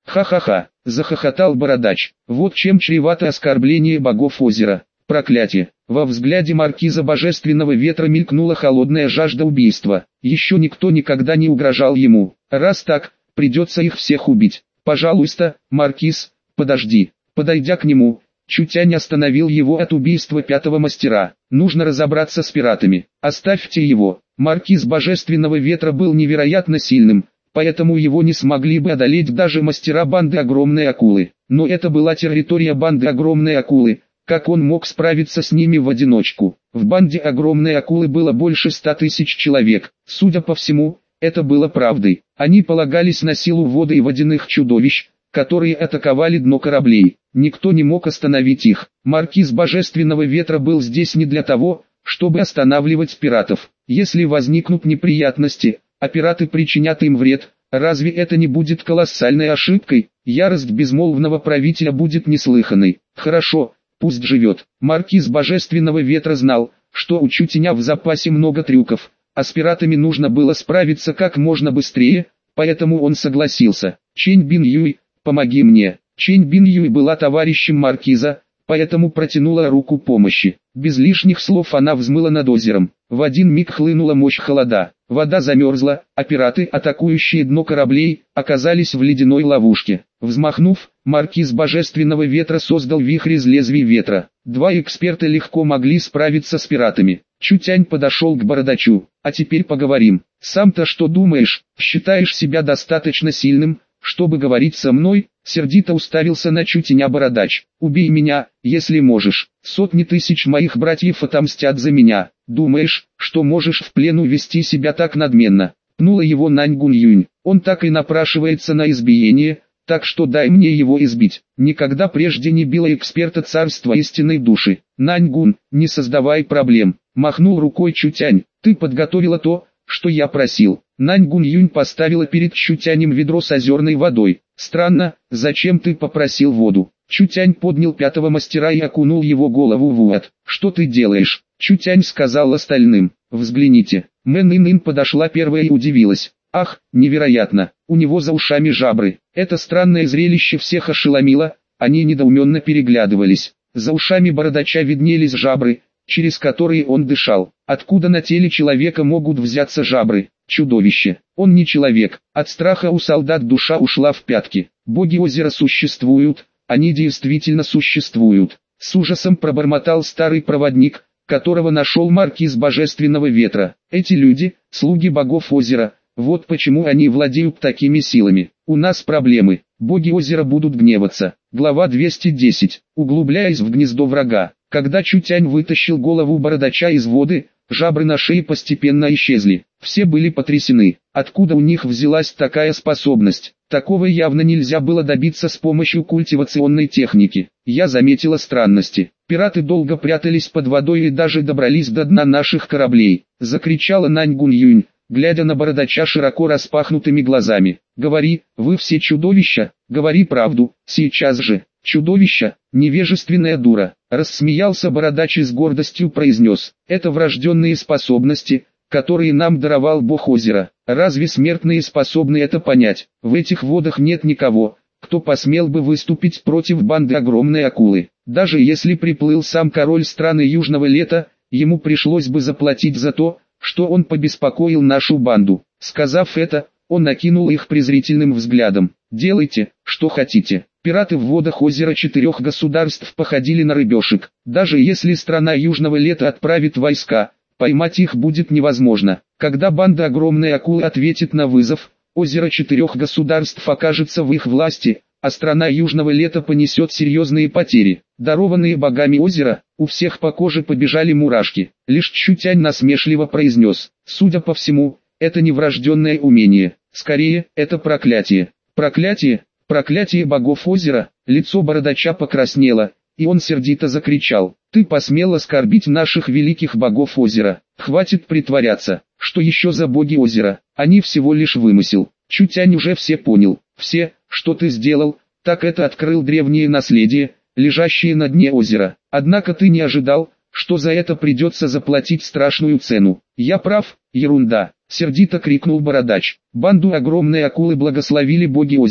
Ха-ха-ха, захохотал бородач. Вот чем чревато оскорбление богов озера. Проклятие. Во взгляде маркиза Божественного Ветра мелькнула холодная жажда убийства. Еще никто никогда не угрожал ему. Раз так, придется их всех убить. Пожалуйста, маркиз, подожди. Подойдя к нему, Чутянь остановил его от убийства пятого мастера. Нужно разобраться с пиратами. Оставьте его. Маркиз Божественного Ветра был невероятно сильным, поэтому его не смогли бы одолеть даже мастера банды Огромной Акулы. Но это была территория банды Огромной Акулы. Как он мог справиться с ними в одиночку? В банде Огромной Акулы было больше 100 тысяч человек. Судя по всему, это было правдой. Они полагались на силу воды и водяных чудовищ, которые атаковали дно кораблей. Никто не мог остановить их. Маркиз Божественного Ветра был здесь не для того, чтобы останавливать пиратов. Если возникнут неприятности, а пираты причинят им вред, разве это не будет колоссальной ошибкой? Ярость безмолвного правителя будет неслыханной. Хорошо, пусть живет. Маркиз Божественного Ветра знал, что у Чутяня в запасе много трюков, а с пиратами нужно было справиться как можно быстрее, поэтому он согласился. Чэнь Бин Юй, помоги мне. Чэнь Бин Юй была товарищем маркиза, поэтому протянула руку помощи. Без лишних слов она взмыла над озером. В один миг хлынула мощь холода. Вода замерзла, а пираты, атакующие дно кораблей, оказались в ледяной ловушке. Взмахнув, маркиз Божественного Ветра создал вихрь из лезвий ветра. Два эксперта легко могли справиться с пиратами. Чутянь подошел к бородачу. А теперь поговорим. Сам-то что думаешь? Считаешь себя достаточно сильным, чтобы говорить со мной? Сердито уставился на Чутяня бородач. Убей меня, если можешь. Сотни тысяч моих братьев отомстят за меня. Думаешь, что можешь в плену вести себя так надменно? Пнула его Нань Гунь-Юнь. Он так и напрашивается на избиение, так что дай мне его избить. Никогда прежде не била эксперта царства истинной души. Нань Гун, не создавай проблем. Махнул рукой Чутянь. Ты подготовила то, что я просил. Нань Гунь-Юнь поставила перед Чутянем ведро с озерной водой. Странно, зачем ты попросил воду? Чутянь поднял пятого мастера и окунул его голову в воду. Что ты делаешь? Чутянь сказал остальным. Взгляните. Мэн Ин подошла первая и удивилась. Ах, невероятно, у него за ушами жабры. Это странное зрелище всех ошеломило, они недоуменно переглядывались. За ушами бородача виднелись жабры, через которые он дышал. Откуда на теле человека могут взяться жабры? Чудовище. Он не человек. От страха у солдат душа ушла в пятки. Боги озера существуют, они действительно существуют. С ужасом пробормотал старый проводник, которого нашел маркиз Божественного Ветра. Эти люди, слуги богов озера, вот почему они владеют такими силами. У нас проблемы. Боги озера будут гневаться. Глава 210. Углубляясь в гнездо врага. Когда Чутянь вытащил голову бородача из воды, жабры на шее постепенно исчезли. Все были потрясены. Откуда у них взялась такая способность? Такого явно нельзя было добиться с помощью культивационной техники. Я заметила странности. Пираты долго прятались под водой и даже добрались до дна наших кораблей. Закричала Нань Гунь-Юнь, глядя на бородача широко распахнутыми глазами. Говори, вы все чудовища, говори правду, сейчас же. Чудовища, невежественная дура. Рассмеялся бородач и с гордостью произнес. Это врожденные способности, которые нам даровал бог озера. Разве смертные способны это понять? В этих водах нет никого, кто посмел бы выступить против банды Огромной Акулы. Даже если приплыл сам король страны Южного Лета, ему пришлось бы заплатить за то, что он побеспокоил нашу банду. Сказав это, он окинул их презрительным взглядом. Делайте, что хотите. Пираты в водах озера 4 государств походили на рыбешек. Даже если страна Южного Лета отправит войска, поймать их будет невозможно. Когда банда Огромной Акулы ответит на вызов, озеро 4 государств окажется в их власти, а страна Южного Лета понесет серьезные потери. Дарованные богами озера, у всех по коже побежали мурашки. Лишь Чутянь насмешливо произнес. Судя по всему, это не врожденное умение. Скорее, это проклятие. Проклятие? Проклятие богов озера. Лицо бородача покраснело, и он сердито закричал. Ты посмел оскорбить наших великих богов озера. Хватит притворяться. Что еще за боги озера? Они всего лишь вымысел. Чутянь уже все понял. Все, что ты сделал, так это открыл древнее наследие, лежащее на дне озера. Однако ты не ожидал, что за это придется заплатить страшную цену. Я прав? Ерунда. Сердито крикнул бородач. Банду Огромной Акулы благословили боги озера.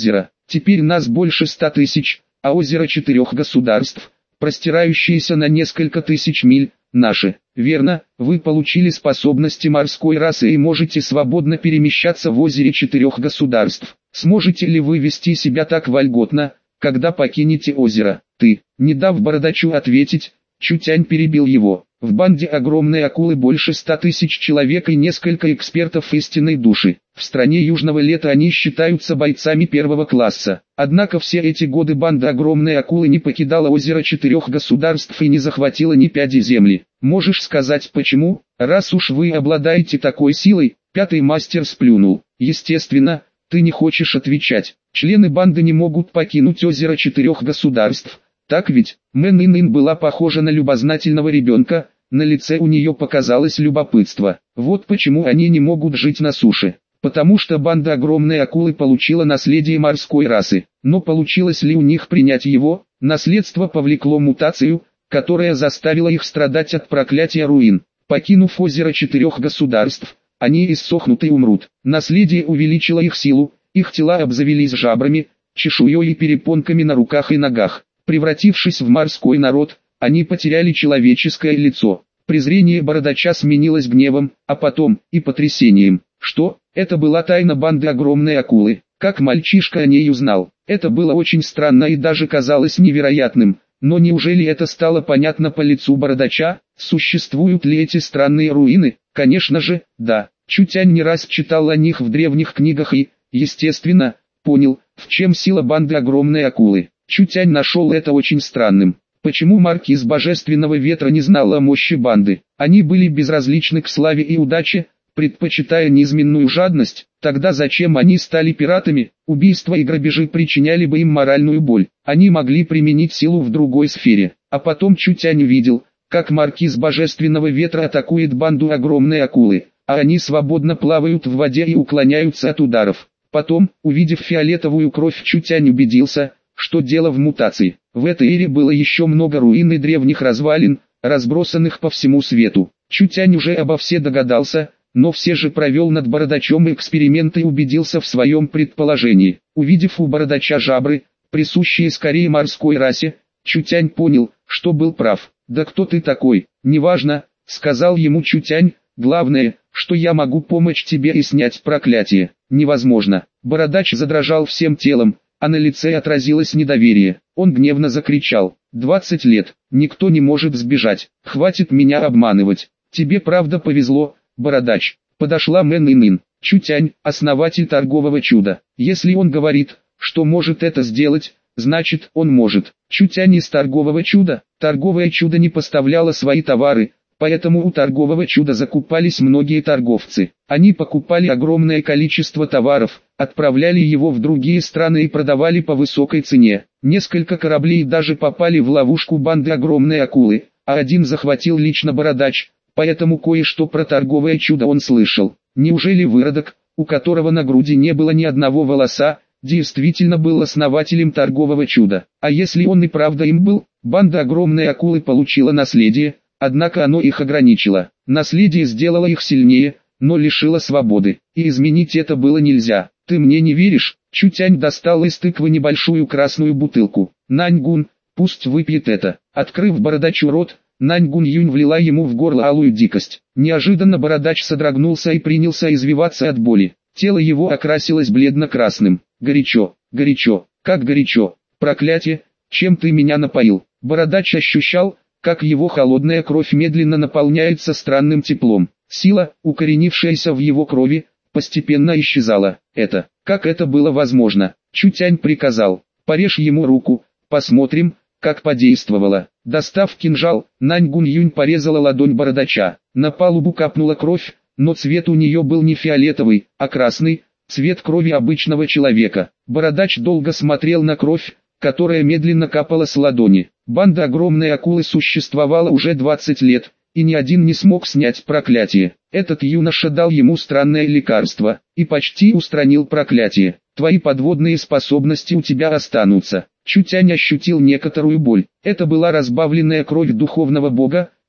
Теперь нас больше 100 тысяч, а озеро 4 государств, простирающееся на несколько тысяч миль, наши. Верно, вы получили способности морской расы и можете свободно перемещаться в озере 4 государств. Сможете ли вы вести себя так вольготно, когда покинете озеро? Ты, не дав бородачу ответить, Чутянь перебил его. В банде огромной акулы больше 100 тысяч человек и несколько экспертов истинной души. В стране Южного Лета они считаются бойцами первого класса. Однако все эти годы банда огромной акулы не покидала озеро 4 государств и не захватила ни пяди земли. Можешь сказать почему? Раз уж вы обладаете такой силой, пятый мастер сплюнул. Естественно, ты не хочешь отвечать. Члены банды не могут покинуть озеро 4 государств. Так ведь? Мэн Ин была похожа на любознательного ребенка, на лице у нее показалось любопытство. Вот почему они не могут жить на суше. Потому что банда огромной акулы получила наследие морской расы. Но получилось ли у них принять его? Наследство повлекло мутацию, которая заставила их страдать от проклятия руин. Покинув озеро 4 государств, они иссохнут и умрут. Наследие увеличило их силу, их тела обзавелись жабрами, чешуей и перепонками на руках и ногах. Превратившись в морской народ, они потеряли человеческое лицо. Презрение бородача сменилось гневом, а потом и потрясением. Что? Это была тайна банды огромной акулы. Как мальчишка о ней узнал? Это было очень странно и даже казалось невероятным. Но неужели это стало понятно по лицу бородача? Существуют ли эти странные руины? Конечно же, да. Чутянь не раз читал о них в древних книгах и, естественно, понял, в чем сила банды огромной акулы. Чутянь нашел это очень странным. Почему маркиз Божественного Ветра не знал о мощи банды? Они были безразличны к славе и удаче, предпочитая низменную жадность. Тогда зачем они стали пиратами? Убийства и грабежи причиняли бы им моральную боль. Они могли применить силу в другой сфере. А потом Чутянь видел, как маркиз Божественного Ветра атакует банду огромной акулы, а они свободно плавают в воде и уклоняются от ударов. Потом, увидев фиолетовую кровь, Чутянь убедился, что дело в мутации. В этой эре было еще много руин и древних развалин, разбросанных по всему свету. Чутянь уже обо все догадался, но все же провел над бородачом эксперименты и убедился в своем предположении. Увидев у бородача жабры, присущие скорее морской расе, Чутянь понял, что был прав. «Да кто ты такой?» «Неважно», — сказал ему Чутянь, «главное, что я могу помочь тебе и снять проклятие». «Невозможно». Бородач задрожал всем телом, а на лице отразилось недоверие. Он гневно закричал: «20 лет, никто не может сбежать, хватит меня обманывать. Тебе правда повезло, бородач». Подошла Мэн Ин. Чутянь, основатель торгового чуда. Если он говорит, что может это сделать, значит он может. Чутянь из торгового чуда. Торговое чудо не поставляло свои товары, поэтому у торгового чуда закупались многие торговцы. Они покупали огромное количество товаров, отправляли его в другие страны и продавали по высокой цене. Несколько кораблей даже попали в ловушку банды огромной акулы, а один захватил лично бородач, поэтому кое-что про торговое чудо он слышал. Неужели выродок, у которого на груди не было ни одного волоса, действительно был основателем торгового чуда? А если он и правда им был? Банда огромной акулы получила наследие, однако оно их ограничило. Наследие сделало их сильнее, но лишило свободы, и изменить это было нельзя. «Ты мне не веришь?» Чутянь достал из тыквы небольшую красную бутылку. «Наньгун, пусть выпьет это». Открыв бородачу рот, Наньгун Юнь влила ему в горло алую дикость. Неожиданно бородач содрогнулся и принялся извиваться от боли. Тело его окрасилось бледно-красным. «Горячо, горячо, как горячо! Проклятие, чем ты меня напоил?» Бородач ощущал, как его холодная кровь медленно наполняется странным теплом. Сила, укоренившаяся в его крови, постепенно исчезала. Как это было возможно? Чутянь приказал: «Порежь ему руку, посмотрим, как подействовало». Достав кинжал, Наньгун Юнь порезала ладонь бородача. На палубу капнула кровь, но цвет у нее был не фиолетовый, а красный, цвет крови обычного человека. Бородач долго смотрел на кровь, которая медленно капала с ладони. Банда огромной акулы существовала уже 20 лет, и ни один не смог снять проклятие. Этот юноша дал ему странное лекарство, и почти устранил проклятие. «Твои подводные способности у тебя останутся». Чутянь ощутил некоторую боль. Это была разбавленная кровь духовного бога,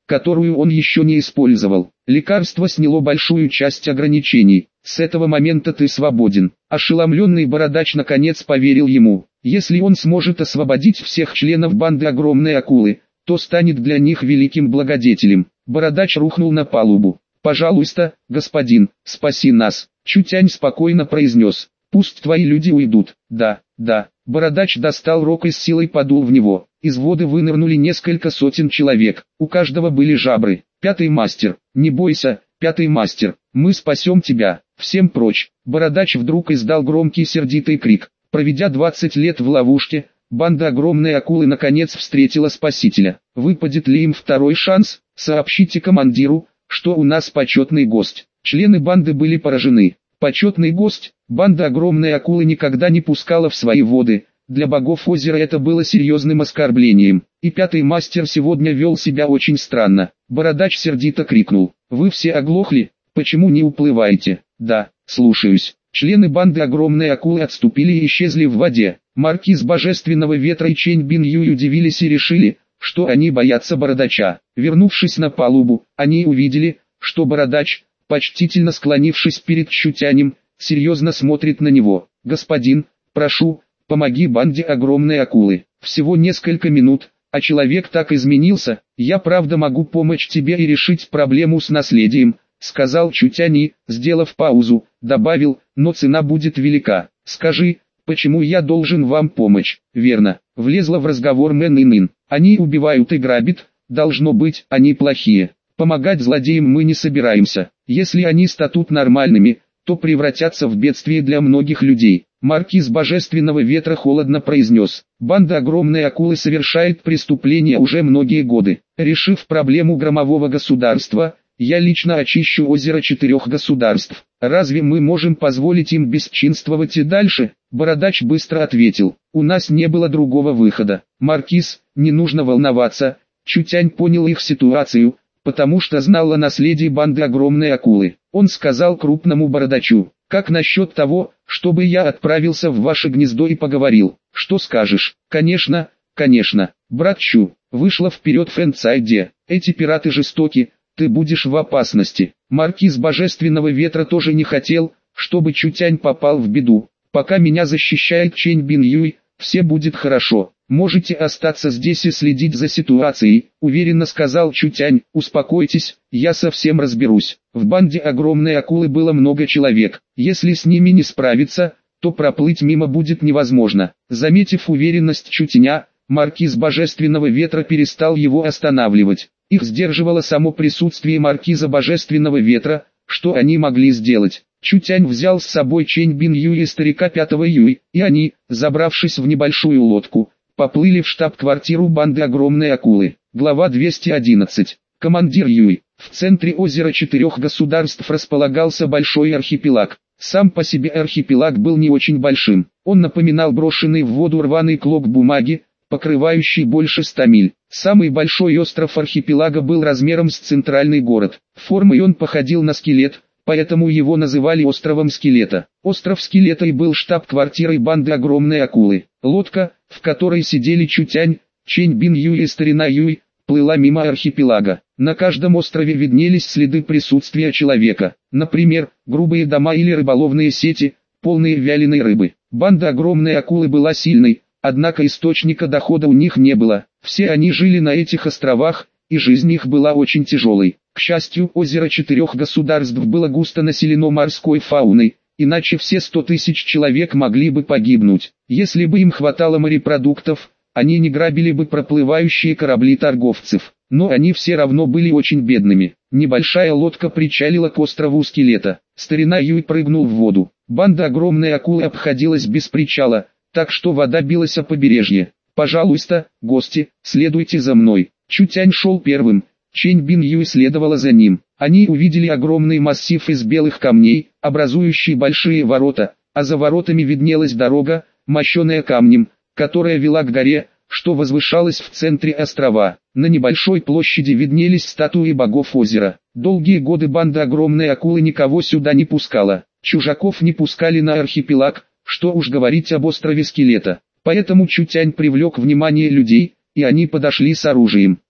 которую он еще не использовал. Лекарство сняло большую часть ограничений. С этого момента ты свободен. Ошеломленный бородач наконец поверил ему. Если он сможет освободить всех членов банды огромной акулы, то станет для них великим благодетелем. Бородач рухнул на палубу. «Пожалуйста, господин, спаси нас», Чутянь спокойно произнес. «Пусть твои люди уйдут». «Да, да». Бородач достал рог и с силой подул в него. Из воды вынырнули несколько сотен человек. У каждого были жабры. «Пятый мастер, не бойся, пятый мастер, мы спасем тебя, всем прочь». Бородач вдруг издал громкий сердитый крик. Проведя 20 лет в ловушке, банда огромной акулы наконец встретила спасителя. Выпадет ли им второй шанс? Сообщите командиру, что у нас почетный гость. Члены банды были поражены. Почетный гость? Банда огромной акулы никогда не пускала в свои воды. Для богов озера это было серьезным оскорблением. И пятый мастер сегодня вел себя очень странно. Бородач сердито крикнул. «Вы все оглохли? Почему не уплываете?» «Да, слушаюсь». Члены банды огромной акулы отступили и исчезли в воде. Маркиз Божественного Ветра и Чэнь Бин Юй удивились и решили, что они боятся бородача. Вернувшись на палубу, они увидели, что бородач, почтительно склонившись перед Чутянем, серьезно смотрит на него. «Господин, прошу, помоги банде огромной акулы. Всего несколько минут, а человек так изменился. Я правда могу помочь тебе и решить проблему с наследием», сказал Чутянь и, сделав паузу, добавил, «но цена будет велика. Скажи, почему я должен вам помочь?» «Верно», влезла в разговор Мэн Инын. «Они убивают и грабят, должно быть, они плохие. Помогать злодеям мы не собираемся. Если они станут нормальными, то превратятся в бедствие для многих людей». Маркиз Божественного Ветра холодно произнес. «Банда огромной акулы совершает преступления уже многие годы. Решив проблему громового государства, я лично очищу озеро 4 государств. Разве мы можем позволить им бесчинствовать и дальше?» Бородач быстро ответил. «У нас не было другого выхода. Маркиз, не нужно волноваться». Чутянь понял их ситуацию, потому что знал о наследии банды огромной акулы. Он сказал крупному бородачу: «Как насчет того, чтобы я отправился в ваше гнездо и поговорил? Что скажешь?» «Конечно, конечно, брат Чу», вышла вперед Фэн Цайде. «Эти пираты жестоки, ты будешь в опасности». Маркиз Божественного Ветра тоже не хотел, чтобы Чутянь попал в беду. «Пока меня защищает Чэнь Бин Юй, все будет хорошо. Можете остаться здесь и следить за ситуацией», уверенно сказал Чутянь. «Успокойтесь, я совсем разберусь». В банде огромной акулы было много человек. Если с ними не справиться, то проплыть мимо будет невозможно. Заметив уверенность Чутяня, Маркиз Божественного Ветра перестал его останавливать. Их сдерживало само присутствие Маркиза Божественного Ветра. Что они могли сделать? Чутянь взял с собой Чэнь Бин Юй и старика 5-го Юй, и они, забравшись в небольшую лодку, поплыли в штаб-квартиру банды огромной акулы. Глава 211. Командир Юй. В центре озера 4 государств располагался большой архипелаг. Сам по себе архипелаг был не очень большим. Он напоминал брошенный в воду рваный клок бумаги, покрывающий больше 100 миль. Самый большой остров архипелага был размером с центральный город. Формой он походил на скелет, поэтому его называли островом Скелета. Остров Скелета и был штаб-квартирой банды огромной акулы. Лодка, в которой сидели Чутянь, Чэнь Бин Юй и старина Юй, плыла мимо архипелага. На каждом острове виднелись следы присутствия человека. Например, грубые дома или рыболовные сети, полные вяленой рыбы. Банда огромной акулы была сильной, однако источника дохода у них не было. Все они жили на этих островах, и жизнь их была очень тяжелой. К счастью, озеро 4 государств было густо населено морской фауной, иначе все 100 тысяч человек могли бы погибнуть. Если бы им хватало морепродуктов, они не грабили бы проплывающие корабли торговцев. Но они все равно были очень бедными. Небольшая лодка причалила к острову Скелета. Старина Юй прыгнул в воду. Банда огромной акулы обходилась без причала, так что вода билась о побережье. «Пожалуйста, гости, следуйте за мной». Чутянь шел первым, Чэнь Бин Юй следовала за ним. Они увидели огромный массив из белых камней, образующий большие ворота, а за воротами виднелась дорога, мощеная камнем, которая вела к горе, что возвышалась в центре острова. На небольшой площади виднелись статуи богов озера. Долгие годы банда огромной акулы никого сюда не пускала. Чужаков не пускали на архипелаг, что уж говорить об острове Скелета. Поэтому Чутянь привлек внимание людей, и они подошли с оружием.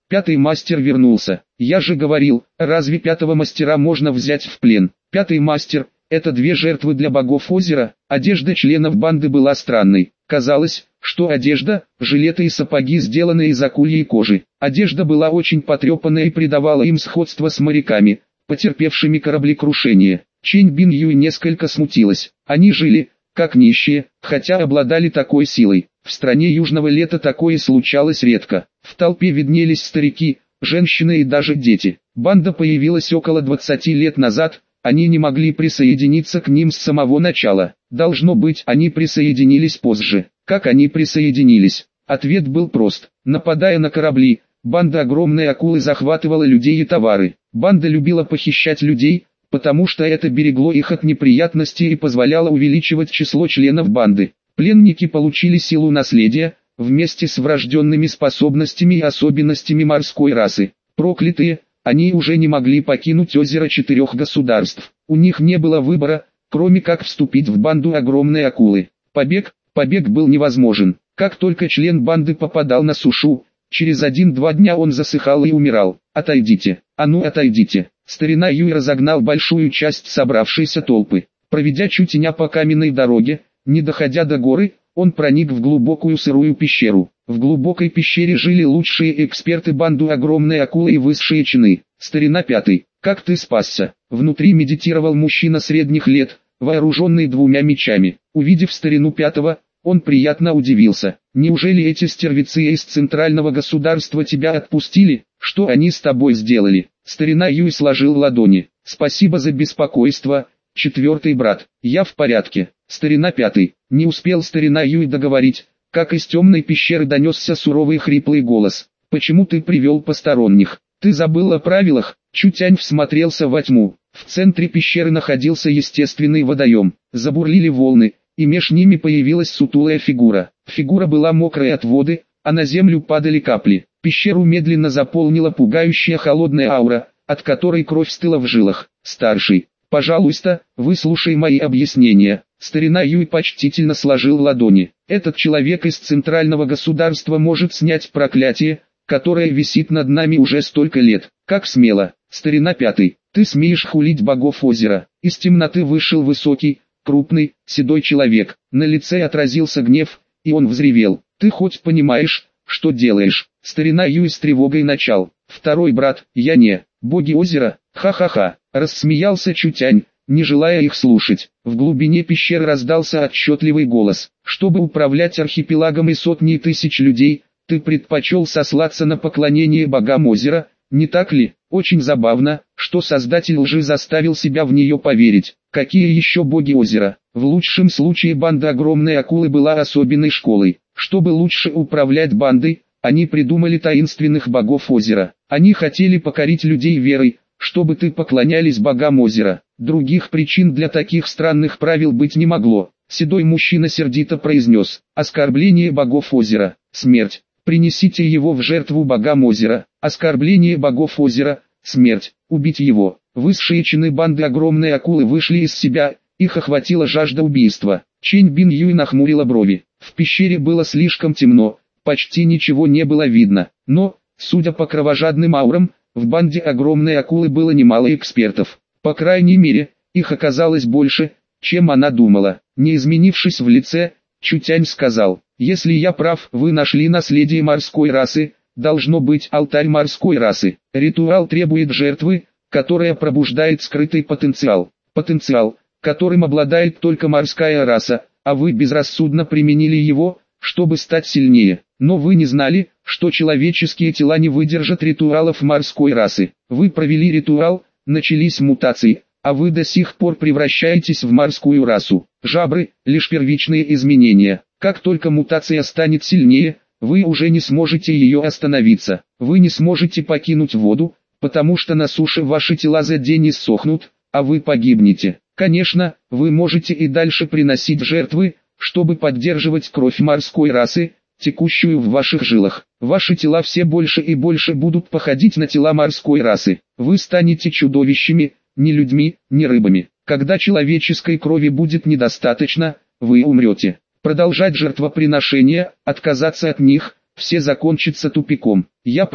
5-й мастер вернулся. Я же говорил, разве 5-го мастера можно взять в плен? 5-й мастер — это 2 жертвы для богов озера. Одежда членов банды была странной. Казалось, что одежда, жилеты и сапоги сделаны из акульей кожи. Одежда была очень потрепанная и придавала им сходство с моряками, потерпевшими кораблекрушение. Чэнь Бин Юй несколько смутилась. Они жили, как нищие, хотя обладали такой силой. В стране южного лета такое случалось редко. В толпе виднелись старики, женщины и даже дети. Банда появилась около 20 лет назад, они не могли присоединиться к ним с самого начала. Должно быть, они присоединились позже. Как они присоединились? Ответ был прост. Нападая на корабли, банда огромной акулы захватывала людей и товары. Банда любила похищать людей, потому что это берегло их от неприятностей и позволяло увеличивать число членов банды. Пленники получили силу наследия, вместе с врожденными способностями и особенностями морской расы. Проклятые, они уже не могли покинуть озеро 4 государств. У них не было выбора, кроме как вступить в банду огромной акулы. Побег был невозможен. Как только член банды попадал на сушу, через 1-2 дня он засыхал и умирал. «Отойдите, а ну отойдите!» Старина Юй разогнал большую часть собравшейся толпы. Проведя чутеня по каменной дороге, не доходя до горы, он проник в глубокую сырую пещеру. В глубокой пещере жили лучшие эксперты банду огромной акулы и высшие чины. Старина 5, как ты спасся? Внутри медитировал мужчина средних лет, вооруженный 2 мечами. Увидев старину 5, он приятно удивился. Неужели эти стервецы из центрального государства тебя отпустили? Что они с тобой сделали? Старина Юй сложил ладони. Спасибо за беспокойство, 4-й брат. Я в порядке. Старина 5. Не успел старина Юй договорить, как из темной пещеры донесся суровый хриплый голос. Почему ты привел посторонних? Ты забыл о правилах? Чутянь всмотрелся во тьму. В центре пещеры находился естественный водоем. Забурлили волны, и меж ними появилась сутулая фигура. Фигура была мокрая от воды, а на землю падали капли. Пещеру медленно заполнила пугающая холодная аура, от которой кровь стыла в жилах. Старший, пожалуйста, выслушай мои объяснения. Старина Юй почтительно сложил ладони. Этот человек из центрального государства может снять проклятие, которое висит над нами уже столько лет. Как смело. Старина 5, ты смеешь хулить богов озера? Из темноты вышел высокий, крупный, седой человек. На лице отразился гнев, и он взревел. Ты хоть понимаешь, что делаешь? Старина Юй с тревогой начал. 2-й брат, я не, боги озера, ха-ха-ха, рассмеялся Чутянь, не желая их слушать. В глубине пещеры раздался отчетливый голос. Чтобы управлять архипелагом и сотней тысяч людей, ты предпочел сослаться на поклонение богам озера, не так ли? Очень забавно, что создатель лжи заставил себя в нее поверить. Какие еще боги озера? В лучшем случае банда огромной акулы была особенной школой. Чтобы лучше управлять бандой, они придумали таинственных богов озера. Они хотели покорить людей верой, чтобы ты поклонялись богам озера. Других причин для таких странных правил быть не могло. Седой мужчина сердито произнес: оскорбление богов озера, смерть. Принесите его в жертву богам озера. Оскорбление богов озера, смерть. Убить его. Высшие чины банды огромной акулы вышли из себя, их охватила жажда убийства. Чэнь Бин Юй нахмурила брови. В пещере было слишком темно, почти ничего не было видно. Но, судя по кровожадным аурам, в банде огромной акулы было немало экспертов. По крайней мере, их оказалось больше, чем она думала. Не изменившись в лице, Чутянь сказал: если я прав, вы нашли наследие морской расы, должно быть алтарь морской расы. Ритуал требует жертвы, которая пробуждает скрытый потенциал. Потенциал, которым обладает только морская раса, а вы безрассудно применили его, чтобы стать сильнее. Но вы не знали, что человеческие тела не выдержат ритуалов морской расы. Вы провели ритуал, начались мутации, а вы до сих пор превращаетесь в морскую расу. Жабры – лишь первичные изменения. Как только мутация станет сильнее, вы уже не сможете ее остановиться. Вы не сможете покинуть воду, потому что на суше ваши тела за день иссохнут, а вы погибнете. Конечно, вы можете и дальше приносить жертвы, чтобы поддерживать кровь морской расы, текущую в ваших жилах. Ваши тела все больше и больше будут походить на тела морской расы. Вы станете чудовищами, не людьми, не рыбами. Когда человеческой крови будет недостаточно, вы умрете. Продолжать жертвоприношения, отказаться от них, все закончится тупиком. Я прав.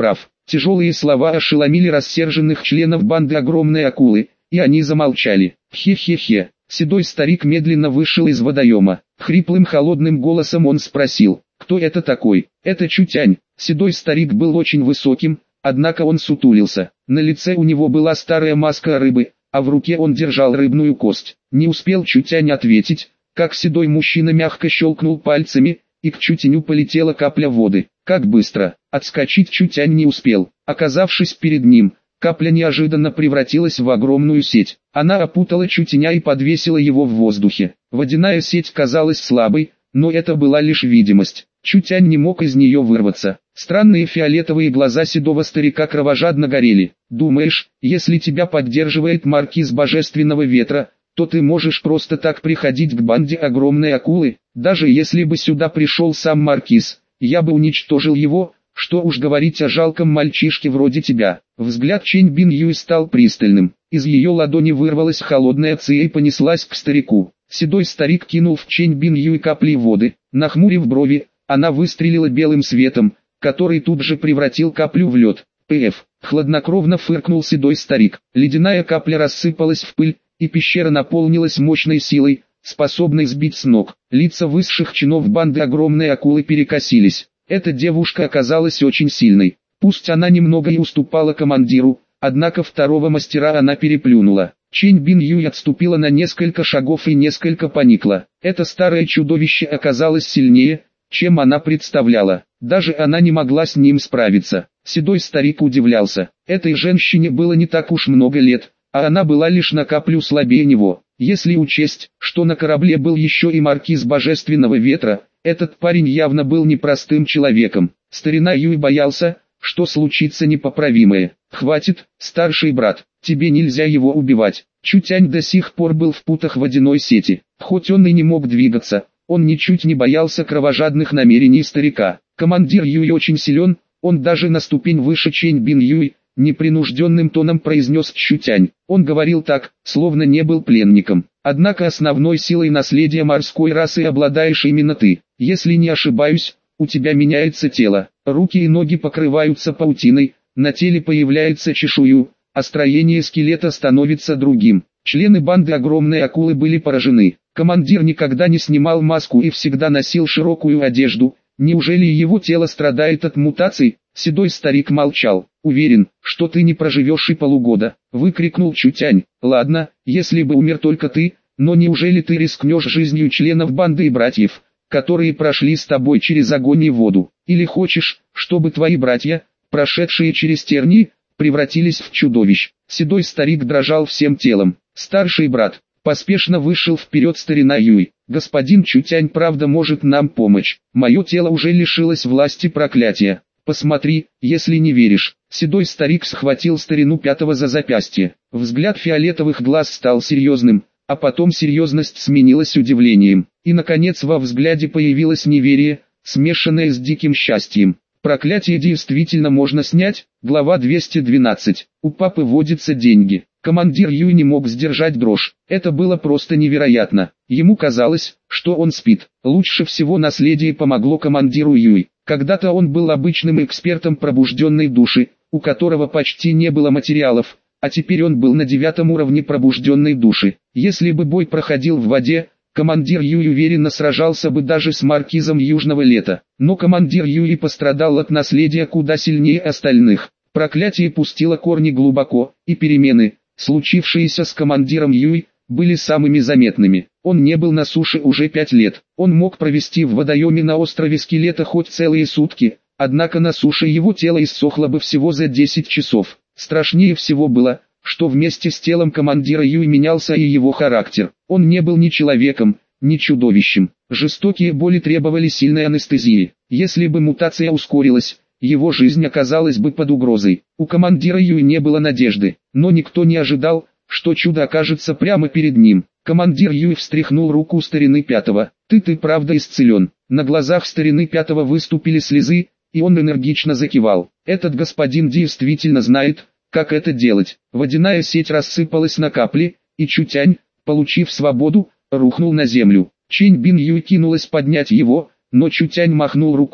Тяжелые слова ошеломили рассерженных членов банды огромной акулы, и они замолчали. Хе-хе-хе. Седой старик медленно вышел из водоема. Хриплым холодным голосом он спросил: «Кто это такой?» «Это Чутянь». Седой старик был очень высоким, однако он сутулился. На лице у него была старая маска рыбы, а в руке он держал рыбную кость. Не успел Чутянь ответить, как седой мужчина мягко щелкнул пальцами, и к Чутяню полетела капля воды. Как быстро! Отскочить Чутянь не успел. Оказавшись перед ним, капля неожиданно превратилась в огромную сеть. Она опутала Чутяня и подвесила его в воздухе. Водяная сеть казалась слабой, но это была лишь видимость. Чутянь не мог из нее вырваться. Странные фиолетовые глаза седого старика кровожадно горели. «Думаешь, если тебя поддерживает маркиз Божественного Ветра, то ты можешь просто так приходить к банде огромной акулы? Даже если бы сюда пришел сам маркиз, я бы уничтожил его, что уж говорить о жалком мальчишке вроде тебя». Взгляд Чэнь Бин Юй стал пристальным. Из ее ладони вырвалась холодная ци и понеслась к старику. Седой старик кинул в Чэнь Бин Юй капли воды. Нахмурив брови, она выстрелила белым светом, который тут же превратил каплю в лед. «Пф!» — хладнокровно фыркнул седой старик. Ледяная капля рассыпалась в пыль, и пещера наполнилась мощной силой, способной сбить с ног. Лица высших чинов банды огромной акулы перекосились. Эта девушка оказалась очень сильной. Пусть она немного и уступала командиру, однако второго мастера она переплюнула. Чэнь Бин Юй отступила на несколько шагов и несколько поникла. Это старое чудовище оказалось сильнее, чем она представляла. Даже она не могла с ним справиться. Седой старик удивлялся. Этой женщине было не так уж много лет, а она была лишь на каплю слабее него. Если учесть, что на корабле был еще и маркиз Божественного Ветра, этот парень явно был непростым человеком. Старина Юй боялся, что случится непоправимое. «Хватит, старший брат, тебе нельзя его убивать». Чутянь до сих пор был в путах водяной сети. Хоть он и не мог двигаться, он ничуть не боялся кровожадных намерений старика. Командир Юй очень силен, он даже на ступень выше Чэнь Бин Юй, непринужденным тоном произнес Чутянь. Он говорил так, словно не был пленником. Однако основной силой наследия морской расы обладаешь именно ты. Если не ошибаюсь, у тебя меняется тело, руки и ноги покрываются паутиной, на теле появляется чешую, а строение скелета становится другим. Члены банды огромной акулы были поражены. Командир никогда не снимал маску и всегда носил широкую одежду. Неужели его тело страдает от мутаций? Седой старик молчал. «Уверен, что ты не проживешь и полугода», — выкрикнул Чутянь. «Ладно, если бы умер только ты, но неужели ты рискнешь жизнью членов банды и братьев, которые прошли с тобой через огонь и воду? Или хочешь, чтобы твои братья, прошедшие через тернии, превратились в чудовищ?» Седой старик дрожал всем телом. «Старший брат», — поспешно вышел вперед старина Юй. «Господин Чутянь правда может нам помочь. Мое тело уже лишилось власти проклятия. Посмотри, если не веришь». Седой старик схватил старину пятого за запястье. Взгляд фиолетовых глаз стал серьезным, а потом серьезность сменилась удивлением. И наконец во взгляде появилось неверие, смешанное с диким счастьем. «Проклятие действительно можно снять?» Глава 212. У папы водятся деньги. Командир Юй не мог сдержать дрожь. Это было просто невероятно. Ему казалось, что он спит. Лучше всего наследие помогло командиру Юй. Когда-то он был обычным экспертом пробужденной души, у которого почти не было материалов, а теперь он был на 9 уровне пробужденной души. Если бы бой проходил в воде, командир Юй уверенно сражался бы даже с маркизом Южного Лета. Но командир Юй пострадал от наследия куда сильнее остальных. Проклятие пустило корни глубоко, и перемены, случившиеся с командиром Юй, были самыми заметными. Он не был на суше уже 5 лет. Он мог провести в водоеме на острове Скелета хоть целые сутки, однако на суше его тело иссохло бы всего за 10 часов. Страшнее всего было, что вместе с телом командира Юй менялся и его характер. Он не был ни человеком, ни чудовищем. Жестокие боли требовали сильной анестезии. Если бы мутация ускорилась, его жизнь оказалась бы под угрозой. У командира Юй не было надежды, но никто не ожидал, что чудо окажется прямо перед ним. Командир Юй встряхнул руку старины пятого. Ты правда исцелен». На глазах старины пятого выступили слезы, и он энергично закивал. Этот господин действительно знает, как это делать. Водяная сеть рассыпалась на капли, и Чутянь, получив свободу, рухнул на землю. Чэнь Бин Юй кинулась поднять его, но Чутянь махнул рукой,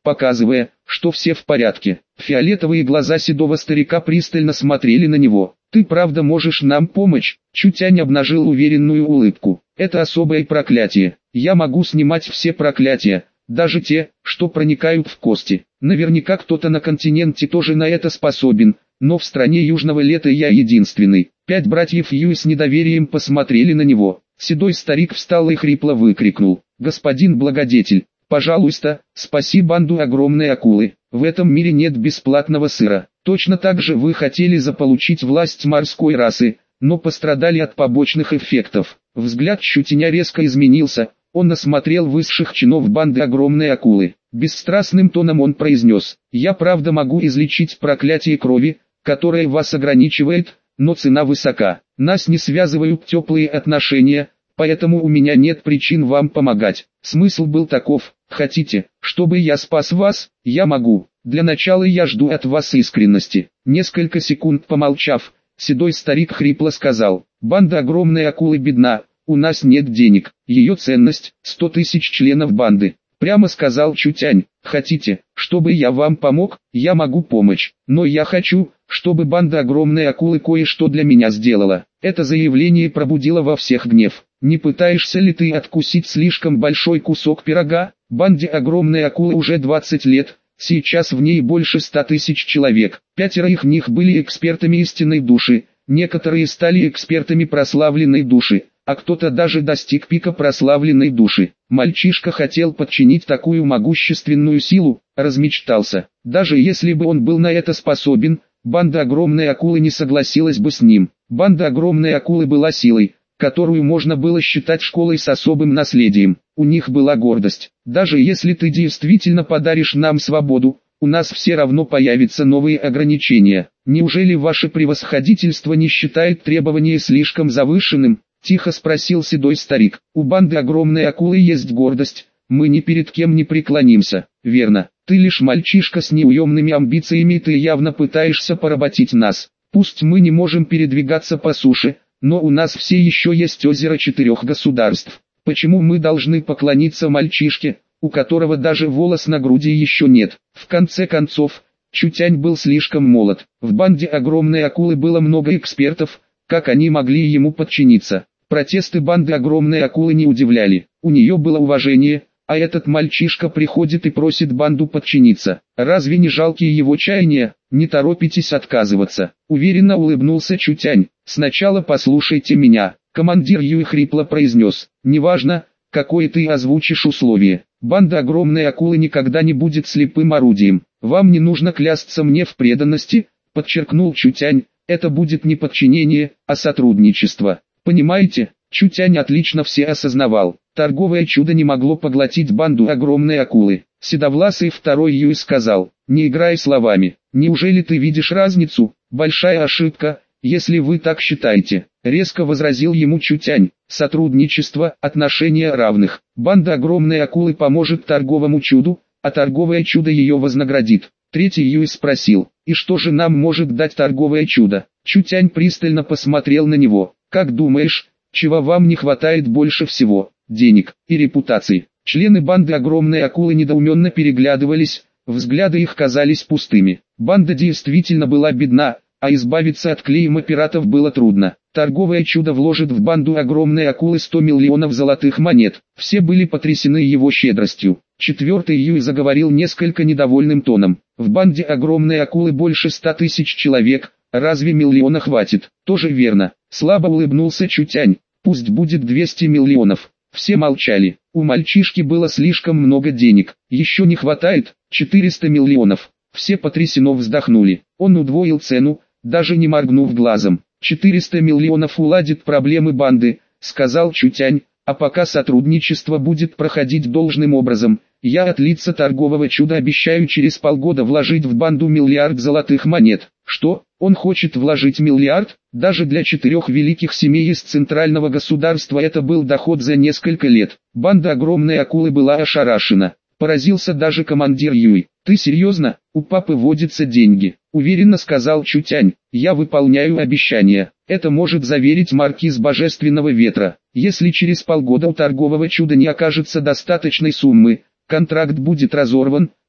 показывая, что все в порядке. Фиолетовые глаза седого старика пристально смотрели на него. «Ты правда можешь нам помочь?» Чутянь обнажил уверенную улыбку. «Это особое проклятие. Я могу снимать все проклятия, даже те, что проникают в кости. Наверняка кто-то на континенте тоже на это способен, но в стране южного лета я единственный». 5 братьев Юй с недоверием посмотрели на него. Седой старик встал и хрипло выкрикнул: «Господин благодетель, пожалуйста, спаси банду огромной акулы. В этом мире нет бесплатного сыра. Точно так же вы хотели заполучить власть морской расы, но пострадали от побочных эффектов». Взгляд Чутяня резко изменился, он осмотрел высших чинов банды огромной акулы. Бесстрастным тоном он произнес: «Я правда могу излечить проклятие крови, которое вас ограничивает, но цена высока. Нас не связывают теплые отношения, поэтому у меня нет причин вам помогать». Смысл был таков: хотите, чтобы я спас вас? Я могу. Для начала я жду от вас искренности. Несколько секунд помолчав, седой старик хрипло сказал: «Банда огромной акулы бедна, у нас нет денег, ее ценность — 100 тысяч членов банды». Прямо сказал Чутянь: «Хотите, чтобы я вам помог? Я могу помочь, но я хочу, чтобы банда огромной акулы кое-что для меня сделала». Это заявление пробудило во всех гнев. «Не пытаешься ли ты откусить слишком большой кусок пирога? Банде огромной акулы уже 20 лет, сейчас в ней больше 100 тысяч человек. 5 их них были экспертами истинной души, некоторые стали экспертами прославленной души, а кто-то даже достиг пика прославленной души. Мальчишка хотел подчинить такую могущественную силу, размечтался. Даже если бы он был на это способен, банда огромной акулы не согласилась бы с ним. Банда огромной акулы была силой, которую можно было считать школой с особым наследием. У них была гордость. Даже если ты действительно подаришь нам свободу, у нас все равно появятся новые ограничения. Неужели ваше превосходительство не считает требование слишком завышенным? Тихо спросил седой старик. У банды огромной акулы есть гордость, мы ни перед кем не преклонимся. Верно, ты лишь мальчишка с неуемными амбициями, ты явно пытаешься поработить нас. Пусть мы не можем передвигаться по суше, но у нас все еще есть озеро 4 государств. Почему мы должны поклониться мальчишке, у которого даже волос на груди еще нет? В конце концов, Чутянь был слишком молод. В банде огромной акулы было много экспертов, как они могли ему подчиниться? Протесты банды огромной акулы не удивляли. У нее было уважение, а этот мальчишка приходит и просит банду подчиниться. Разве не жалкие его чаяния? Не торопитесь отказываться. Уверенно улыбнулся Чутянь. Сначала послушайте меня. Командир Юй хрипло произнес: «Неважно, какое ты озвучишь условие. Банда огромной акулы никогда не будет слепым орудием. Вам не нужно клясться мне в преданности», подчеркнул Чутянь. «Это будет не подчинение, а сотрудничество. Понимаете?» Чутянь отлично все осознавал. Торговое чудо не могло поглотить банду огромной акулы. Седовласый второй Юй сказал: «Не играй словами. Неужели ты видишь разницу? Большая ошибка, если вы так считаете», резко возразил ему Чутянь. «Сотрудничество, отношения равных. Банда огромной акулы поможет торговому чуду, а торговое чудо ее вознаградит». Третий Юй спросил: «И что же нам может дать торговое чудо?» Чутянь пристально посмотрел на него. «Как думаешь, чего вам не хватает больше всего? Денег и репутации?» Члены банды огромной акулы недоуменно переглядывались, взгляды их казались пустыми. Банда действительно была бедна, а избавиться от клейма пиратов было трудно. Торговое чудо вложит в банду огромной акулы 100 миллионов золотых монет. Все были потрясены его щедростью. Четвертый Юй заговорил несколько недовольным тоном. «В банде огромной акулы больше 100 тысяч человек, разве миллиона хватит?» «Тоже верно», слабо улыбнулся Чутянь. «Пусть будет 200 миллионов». Все молчали. У мальчишки было слишком много денег. Еще не хватает 400 миллионов. Все потрясенно вздохнули. Он удвоил цену, даже не моргнув глазом. 400 миллионов уладит проблемы банды, сказал Чутянь, а пока сотрудничество будет проходить должным образом, я от лица торгового чуда обещаю через полгода вложить в банду 1 миллиард золотых монет. Что, он хочет вложить 1 миллиард? Даже для 4 великих семей из центрального государства это был доход за несколько лет. Банда огромной акулы была ошарашена. Поразился даже командир Юй. «Ты серьезно? У папы водятся деньги», уверенно сказал Чутянь. «Я выполняю обещания. Это может заверить маркиз Божественного Ветра. Если через полгода у торгового чуда не окажется достаточной суммы, контракт будет разорван,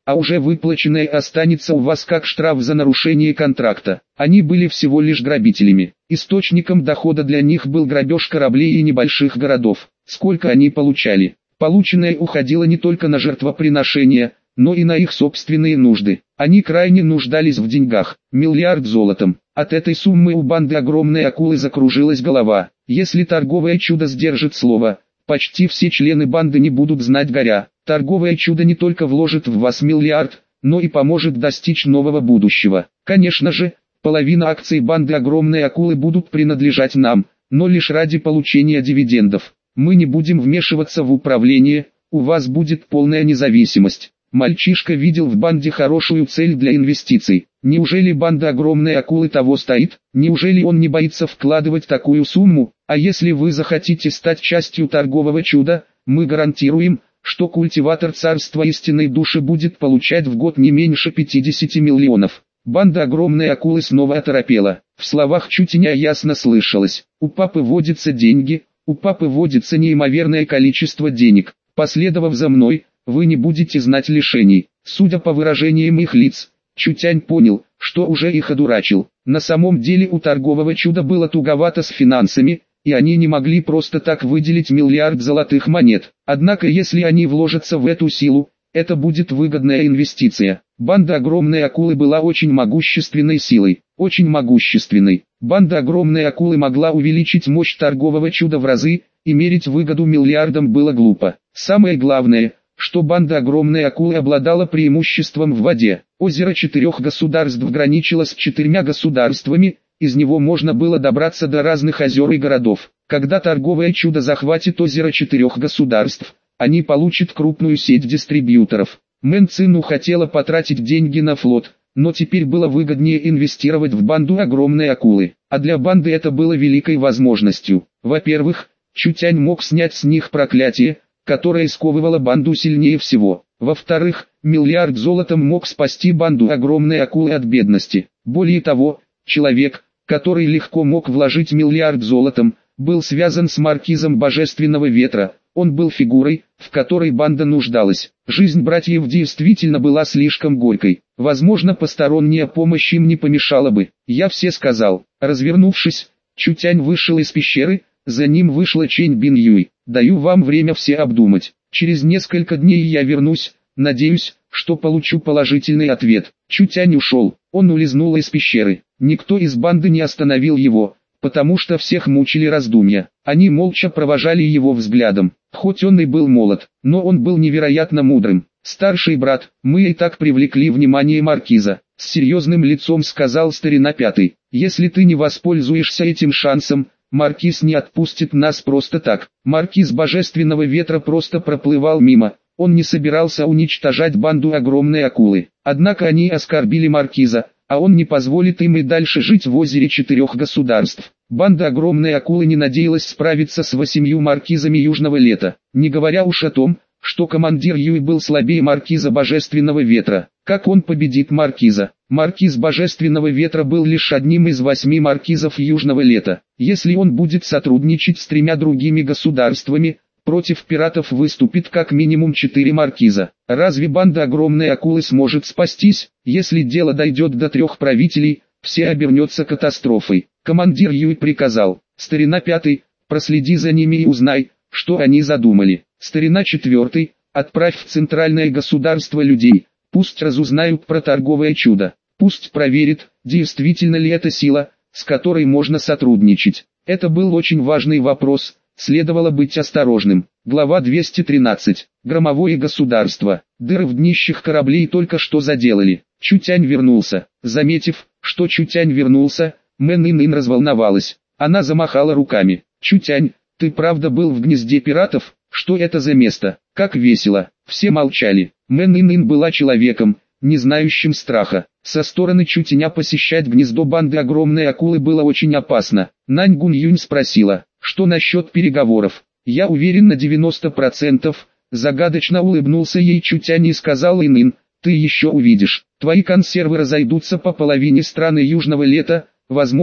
а уже выплаченное останется у вас как штраф за нарушение контракта. Они были всего лишь грабителями. Источником дохода для них был грабеж кораблей и небольших городов. Сколько они получали? Полученное уходило не только на жертвоприношения, но и на их собственные нужды. Они крайне нуждались в деньгах, миллиард золотом. От этой суммы у банды огромной акулы закружилась голова. Если торговое чудо сдержит слово, почти все члены банды не будут знать горя. Торговое чудо не только вложит в вас миллиард, но и поможет достичь нового будущего. Конечно же, половина акций банды огромной акулы будут принадлежать нам, но лишь ради получения дивидендов. Мы не будем вмешиваться в управление, у вас будет полная независимость. Мальчишка видел в банде хорошую цель для инвестиций. Неужели банда огромной акулы того стоит? Неужели он не боится вкладывать такую сумму? А если вы захотите стать частью торгового чуда, мы гарантируем, что культиватор царства истинной души будет получать в год не меньше 50 миллионов. Банда огромной акулы снова оторопела. В словах Чутеня ясно слышалось: у папы водятся деньги, у папы водится неимоверное количество денег. Последовав за мной, вы не будете знать лишений. Судя по выражениям их лиц, Чутянь понял, что уже их одурачил. На самом деле у торгового чуда было туговато с финансами, и они не могли просто так выделить миллиард золотых монет. Однако если они вложатся в эту силу, это будет выгодная инвестиция. Банда огромной акулы была очень могущественной силой. Очень могущественной. Банда огромной акулы могла увеличить мощь торгового чуда в разы, и мерить выгоду миллиардам было глупо. Самое главное, что банда огромной акулы обладала преимуществом в воде. Озеро 4 государств граничило с 4 государствами, из него можно было добраться до разных озер и городов. Когда торговое чудо захватит озеро 4 государств, они получат крупную сеть дистрибьюторов. Мэн Цину хотела потратить деньги на флот, но теперь было выгоднее инвестировать в банду огромной акулы. А для банды это было великой возможностью. Во-первых, Чутянь мог снять с них проклятие, которое сковывало банду сильнее всего. Во-вторых, миллиард золотом мог спасти банду огромной акулы от бедности. Более того, человек, который легко мог вложить миллиард золотом, был связан с маркизом Божественного Ветра. Он был фигурой, в которой банда нуждалась. Жизнь братьев действительно была слишком горькой. Возможно, посторонняя помощь им не помешала бы. Я все сказал. Развернувшись, Чутянь вышел из пещеры, за ним вышла Чэнь Бин Юй. Даю вам время все обдумать. Через несколько дней я вернусь, надеюсь, что получу положительный ответ. Чутянь ушел. Он улизнул из пещеры. Никто из банды не остановил его, потому что всех мучили раздумья. Они молча провожали его взглядом. Хоть он и был молод, но он был невероятно мудрым. «Старший брат, мы и так привлекли внимание маркиза», — с серьезным лицом сказал старина Пятый. «Если ты не воспользуешься этим шансом, маркиз не отпустит нас просто так». Маркиз Божественного Ветра просто проплывал мимо. Он не собирался уничтожать банду огромной акулы. Однако они оскорбили маркиза, а он не позволит им и дальше жить в озере 4 государств. Банда огромной акулы не надеялась справиться с 8 маркизами Южного Лета, не говоря уж о том, что командир Юй был слабее маркиза Божественного Ветра. Как он победит маркиза? Маркиз Божественного Ветра был лишь одним из 8 маркизов Южного Лета. Если он будет сотрудничать с 3 другими государствами, против пиратов выступит как минимум 4 маркиза. Разве банда огромной акулы сможет спастись? Если дело дойдет до 3 правителей, все обернется катастрофой. Командир Юй приказал: «Старина Пятый, проследи за ними и узнай, что они задумали. Старина Четвертый, отправь в центральное государство людей, пусть разузнают про торговое чудо, пусть проверит, действительно ли это сила, с которой можно сотрудничать». Это был очень важный вопрос, следовало быть осторожным. Глава 213. Громовое государство. Дыры в днищах кораблей только что заделали. Чутянь вернулся. Заметив, что Чутянь вернулся, Мэн Ин разволновалась. Она замахала руками. «Чутянь, ты правда был в гнезде пиратов? Что это за место? Как весело!» Все молчали. Мэн Ин была человеком, не знающим страха. Со стороны Чутяня посещать гнездо банды огромной акулы было очень опасно. Нань Гун Юнь спросила: «Что насчет переговоров?» «Я уверен на 90%, загадочно улыбнулся ей Чутянь и сказал Ин: «Ты еще увидишь. Твои консервы разойдутся по половине страны Южного Лета, возможно,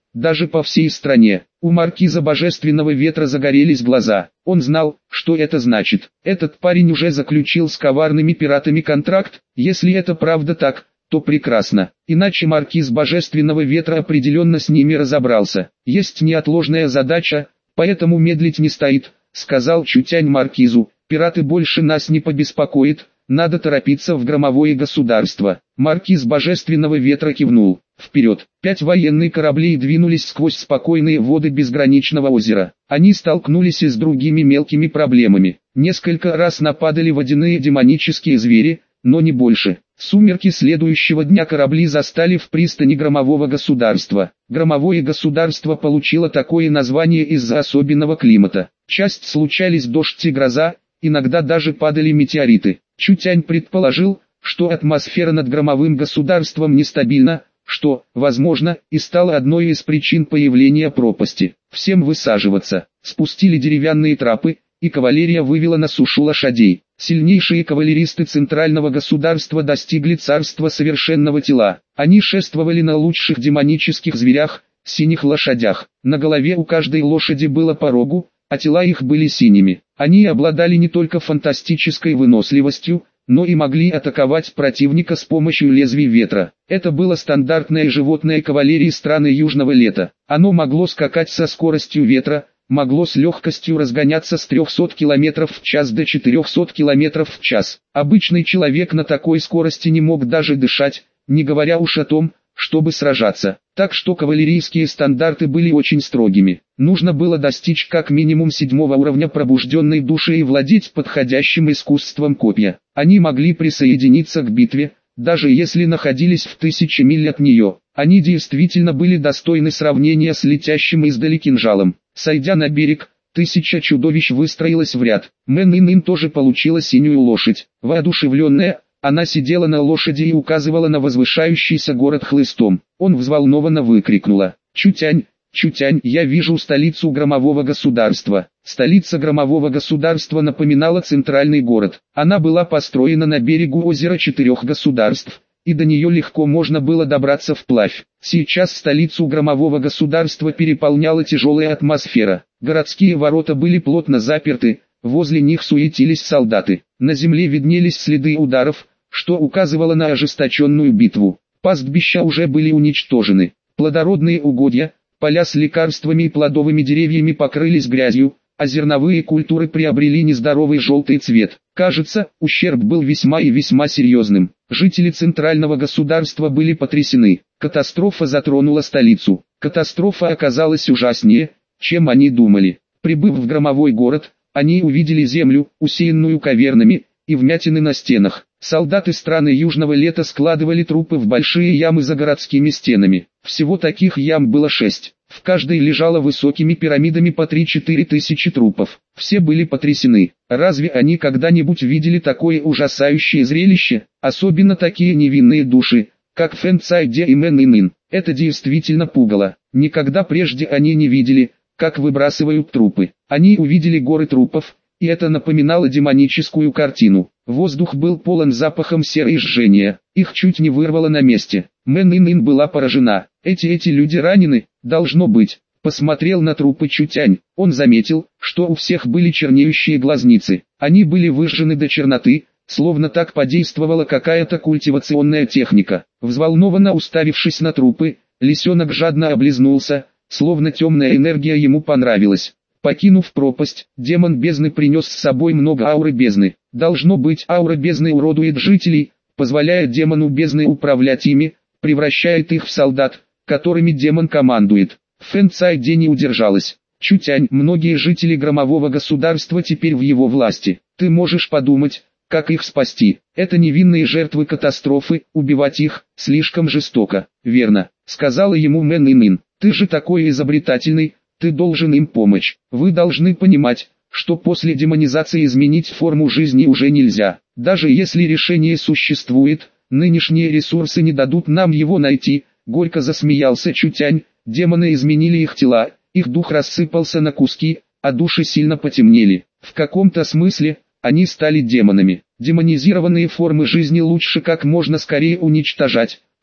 даже по всей стране. У маркиза Божественного Ветра загорелись глаза. Он знал, что это значит. Этот парень уже заключил с коварными пиратами контракт. Если это правда так, то прекрасно. Иначе маркиз Божественного Ветра определенно с ними разобрался. Есть неотложная задача, поэтому медлить не стоит, сказал Чутянь маркизу. Пираты больше нас не побеспокоят, надо торопиться в громовое государство. Маркиз Божественного Ветра кивнул. Вперед! 5 военных кораблей двинулись сквозь спокойные воды безграничного озера. Они столкнулись и с другими мелкими проблемами. Несколько раз нападали водяные демонические звери, но не больше. Сумерки следующего дня корабли застали в пристани громового государства. Громовое государство получило такое название из-за особенного климата. Часто случались дождь и гроза, иногда даже падали метеориты. Чутянь предположил, что атмосфера над громовым государством нестабильна, что, возможно, и стало одной из причин появления пропасти. Всем высаживаться. Спустили деревянные трапы, и кавалерия вывела на сушу лошадей. Сильнейшие кавалеристы центрального государства достигли царства совершенного тела. Они шествовали на лучших демонических зверях, синих лошадях. На голове у каждой лошади было по рогу, а тела их были синими. Они обладали не только фантастической выносливостью, но и могли атаковать противника с помощью лезвий ветра. Это было стандартное животное кавалерии страны Южного Лета. Оно могло скакать со скоростью ветра, могло с легкостью разгоняться с 300 км в час до 400 км в час. Обычный человек на такой скорости не мог даже дышать, не говоря уж о том, чтобы сражаться. Так что кавалерийские стандарты были очень строгими. Нужно было достичь как минимум 7-го уровня пробужденной души и владеть подходящим искусством копья. Они могли присоединиться к битве, даже если находились в 1000 миль от нее. Они действительно были достойны сравнения с летящим издали кинжалом. Сойдя на берег, 1000 чудовищ выстроилась в ряд. Мэн Ин тоже получила синюю лошадь. Воодушевленная, она сидела на лошади и указывала на возвышающийся город хлыстом. Он взволнованно выкрикнула: «Чутянь, Чутянь, я вижу столицу громового государства». Столица громового государства напоминала центральный город. Она была построена на берегу озера 4 государств, и до нее легко можно было добраться вплавь. Сейчас столицу громового государства переполняла тяжелая атмосфера. Городские ворота были плотно заперты, возле них суетились солдаты. На земле виднелись следы ударов, что указывало на ожесточенную битву. Пастбища уже были уничтожены. Плодородные угодья, поля с лекарствами и плодовыми деревьями покрылись грязью, а зерновые культуры приобрели нездоровый желтый цвет. Кажется, ущерб был весьма и весьма серьезным. Жители центрального государства были потрясены. Катастрофа затронула столицу. Катастрофа оказалась ужаснее, чем они думали. Прибыв в громовой город, они увидели землю, усеянную кавернами, и вмятины на стенах. Солдаты страны Южного Лета складывали трупы в большие ямы за городскими стенами. Всего таких ям было 6. В каждой лежало высокими пирамидами по 3-4 тысячи трупов. Все были потрясены. Разве они когда-нибудь видели такое ужасающее зрелище? Особенно такие невинные души, как Фэн Цайде и Мэн Ин. Это действительно пугало. Никогда прежде они не видели, как выбрасывают трупы. Они увидели горы трупов, и это напоминало демоническую картину. Воздух был полон запахом серы и жжения. Их чуть не вырвало на месте. Мэн Ин была поражена. Эти люди ранены, должно быть. Посмотрел на трупы Чутянь. Он заметил, что у всех были чернеющие глазницы. Они были выжжены до черноты, словно так подействовала какая-то культивационная техника. Взволнованно уставившись на трупы, лисенок жадно облизнулся, словно темная энергия ему понравилась. Покинув пропасть, демон бездны принес с собой много ауры бездны. Должно быть, аура бездны уродует жителей, позволяя демону бездны управлять ими, превращает их в солдат, которыми демон командует. Фэн Цайде не удержалась. Чутянь, многие жители громового государства теперь в его власти. Ты можешь подумать, как их спасти. Это невинные жертвы катастрофы, убивать их слишком жестоко. Верно, сказала ему Мэн Ин. Ты же такой изобретательный. Ты должен им помочь. Вы должны понимать, что после демонизации изменить форму жизни уже нельзя. Даже если решение существует, нынешние ресурсы не дадут нам его найти. Горько засмеялся Чутянь. Демоны изменили их тела, их дух рассыпался на куски, а души сильно потемнели. В каком-то смысле, они стали демонами. Демонизированные формы жизни лучше как можно скорее уничтожать,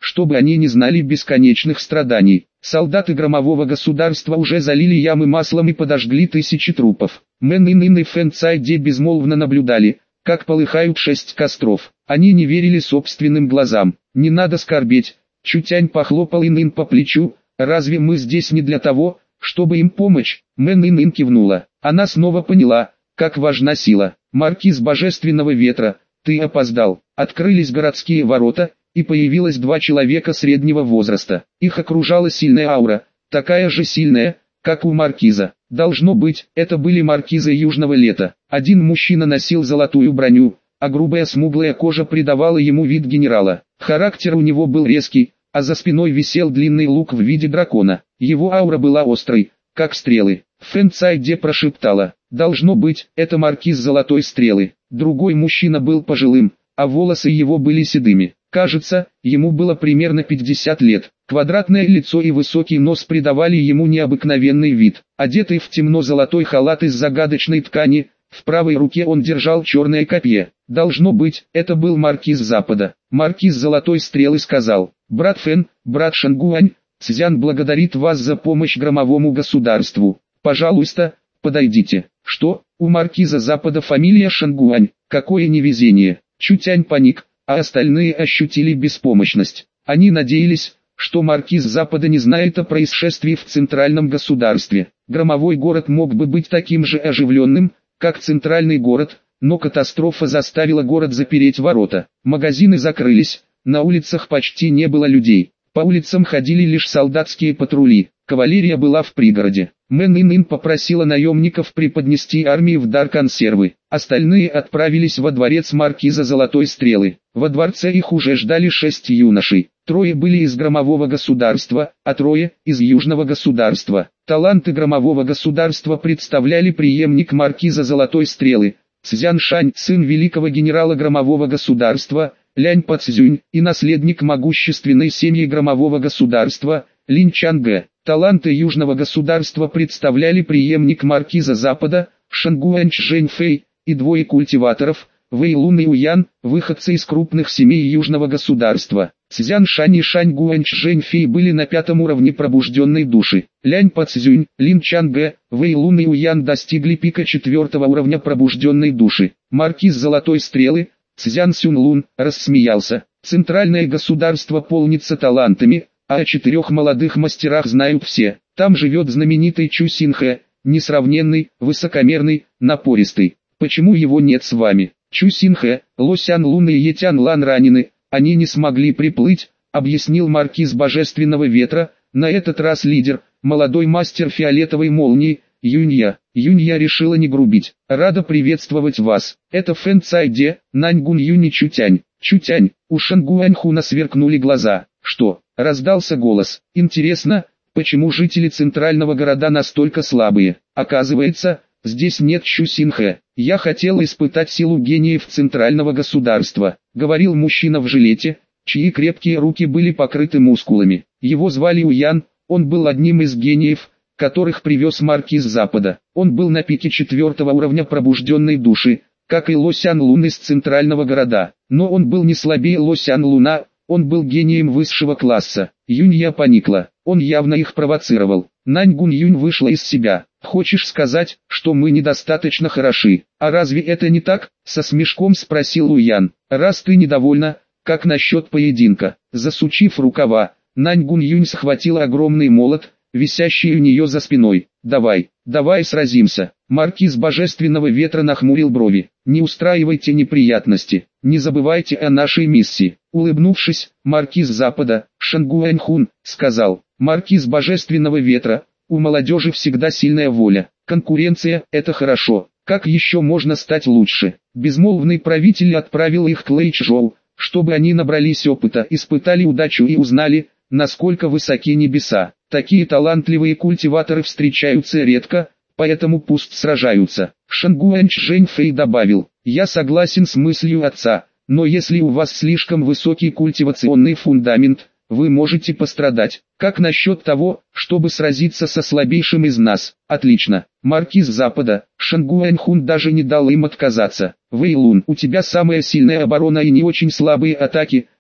чтобы они не знали бесконечных страданий. Солдаты громового государства уже залили ямы маслом и подожгли тысячи трупов. Мэн и Фэн Цайде безмолвно наблюдали, как полыхают 6 костров. Они не верили собственным глазам. «Не надо скорбеть», Чутянь похлопал Ин по плечу, «разве мы здесь не для того, чтобы им помочь?» Мэн Ин кивнула. Она снова поняла, как важна сила. «Маркиз Божественного Ветра, ты опоздал». Открылись городские ворота, и появилось 2 человека среднего возраста. Их окружала сильная аура, такая же сильная, как у маркиза. Должно быть, это были маркизы Южного Лета. Один мужчина носил золотую броню, а грубая смуглая кожа придавала ему вид генерала. Характер у него был резкий, а за спиной висел длинный лук в виде дракона. Его аура была острой, как стрелы. Фэн Цайде прошептала: «Должно быть, это маркиз Золотой Стрелы». Другой мужчина был пожилым, а волосы его были седыми. Кажется, ему было примерно 50 лет. Квадратное лицо и высокий нос придавали ему необыкновенный вид. Одетый в темно-золотой халат из загадочной ткани, в правой руке он держал черное копье. Должно быть, это был маркиз Запада. Маркиз Золотой Стрелы сказал: «Брат Фэн, брат Шангуань, Цзян благодарит вас за помощь громовому государству. Пожалуйста, подойдите». «Что, у маркиза Запада фамилия Шангуань? Какое невезение!» Чутянь паник, а остальные ощутили беспомощность. Они надеялись, что маркиз Запада не знает о происшествии в центральном государстве. Громовой город мог бы быть таким же оживленным, как центральный город, но катастрофа заставила город запереть ворота. Магазины закрылись, на улицах почти не было людей. По улицам ходили лишь солдатские патрули. Кавалерия была в пригороде. Мэн Ин попросила наемников преподнести армии в дар консервы. Остальные отправились во дворец маркиза Золотой Стрелы. Во дворце их уже ждали 6 юношей. 3 были из громового государства, а 3 из южного государства. Таланты громового государства представляли преемник маркиза Золотой Стрелы, Цзян Шань, сын великого генерала громового государства, Лянь Пацзюнь, и наследник могущественной семьи громового государства, Лин Чангэ. Таланты южного государства представляли преемник маркиза Запада, Шангуань Чжэньфэй, и 2 культиваторов, Вэй Лун и Уян, выходцы из крупных семей южного государства. Цзян Шань и Шаньгуань Чжэньфэй были на 5-м уровне пробужденной души. Лянь Пацзюнь, Лин Чангэ, Вэй Лун и Уян достигли пика 4-го уровня пробужденной души. Маркиз Золотой Стрелы, Цзян Сюнлун, рассмеялся. Центральное государство полнится талантами, а о 4 молодых мастерах знают все. Там живет знаменитый Чу Синхэ, несравненный, высокомерный, напористый. Почему его нет с вами? Чу Синхэ, Ло Сян Лун и Етян Лан ранены, они не смогли приплыть, объяснил маркиз Божественного Ветра, на этот раз лидер, молодой мастер фиолетовой молнии, Юнья. Юнья решила не грубить. Рада приветствовать вас. Это Фэн Цайде, Наньгун Юни Чутянь. Чутянь, у Шангуаньхуна сверкнули глаза. Что? Раздался голос. Интересно, почему жители центрального города настолько слабые? Оказывается, здесь нет Чу Синхэ. Я хотел испытать силу гениев центрального государства, говорил мужчина в жилете, чьи крепкие руки были покрыты мускулами. Его звали Уян, он был одним из гениев, которых привез маркиз Запада. Он был на пике 4-го уровня пробужденной души, как и Ло Сян Лун из центрального города. Но он был не слабее Ло Сян Луна, он был гением высшего класса. Юнья поникла, он явно их провоцировал. Наньгун Юнь вышла из себя. «Хочешь сказать, что мы недостаточно хороши? А разве это не так?» — со смешком спросил Уян. «Раз ты недовольна, как насчет поединка?» Засучив рукава, Наньгун Юнь схватила огромный молот, висящий у нее за спиной. «Давай сразимся». Маркиз Божественного Ветра нахмурил брови. «Не устраивайте неприятности, не забывайте о нашей миссии». Улыбнувшись, маркиз Запада, Шангуаньхун, сказал: «Маркиз Божественного Ветра, у молодежи всегда сильная воля. Конкуренция – это хорошо. Как еще можно стать лучше?» Безмолвный правитель отправил их к Лэйчжоу, чтобы они набрались опыта, испытали удачу и узнали, насколько высоки небеса. Такие талантливые культиваторы встречаются редко, поэтому пусть сражаются. Шангуань Чжэньфэй добавил: «Я согласен с мыслью отца, но если у вас слишком высокий культивационный фундамент, вы можете пострадать. Как насчет того, чтобы сразиться со слабейшим из нас?» «Отлично». Маркиз Запада, Шангуаньхун даже не дал им отказаться. «Вэй Лун, у тебя самая сильная оборона и не очень слабые атаки,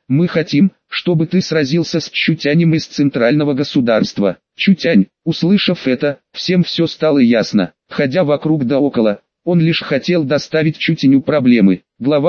Мы хотим, чтобы ты сразился с Чутянем из центрального государства. Чутянь, услышав это, всем все стало ясно. Ходя вокруг да около, он лишь хотел доставить Чутяню проблемы. Глава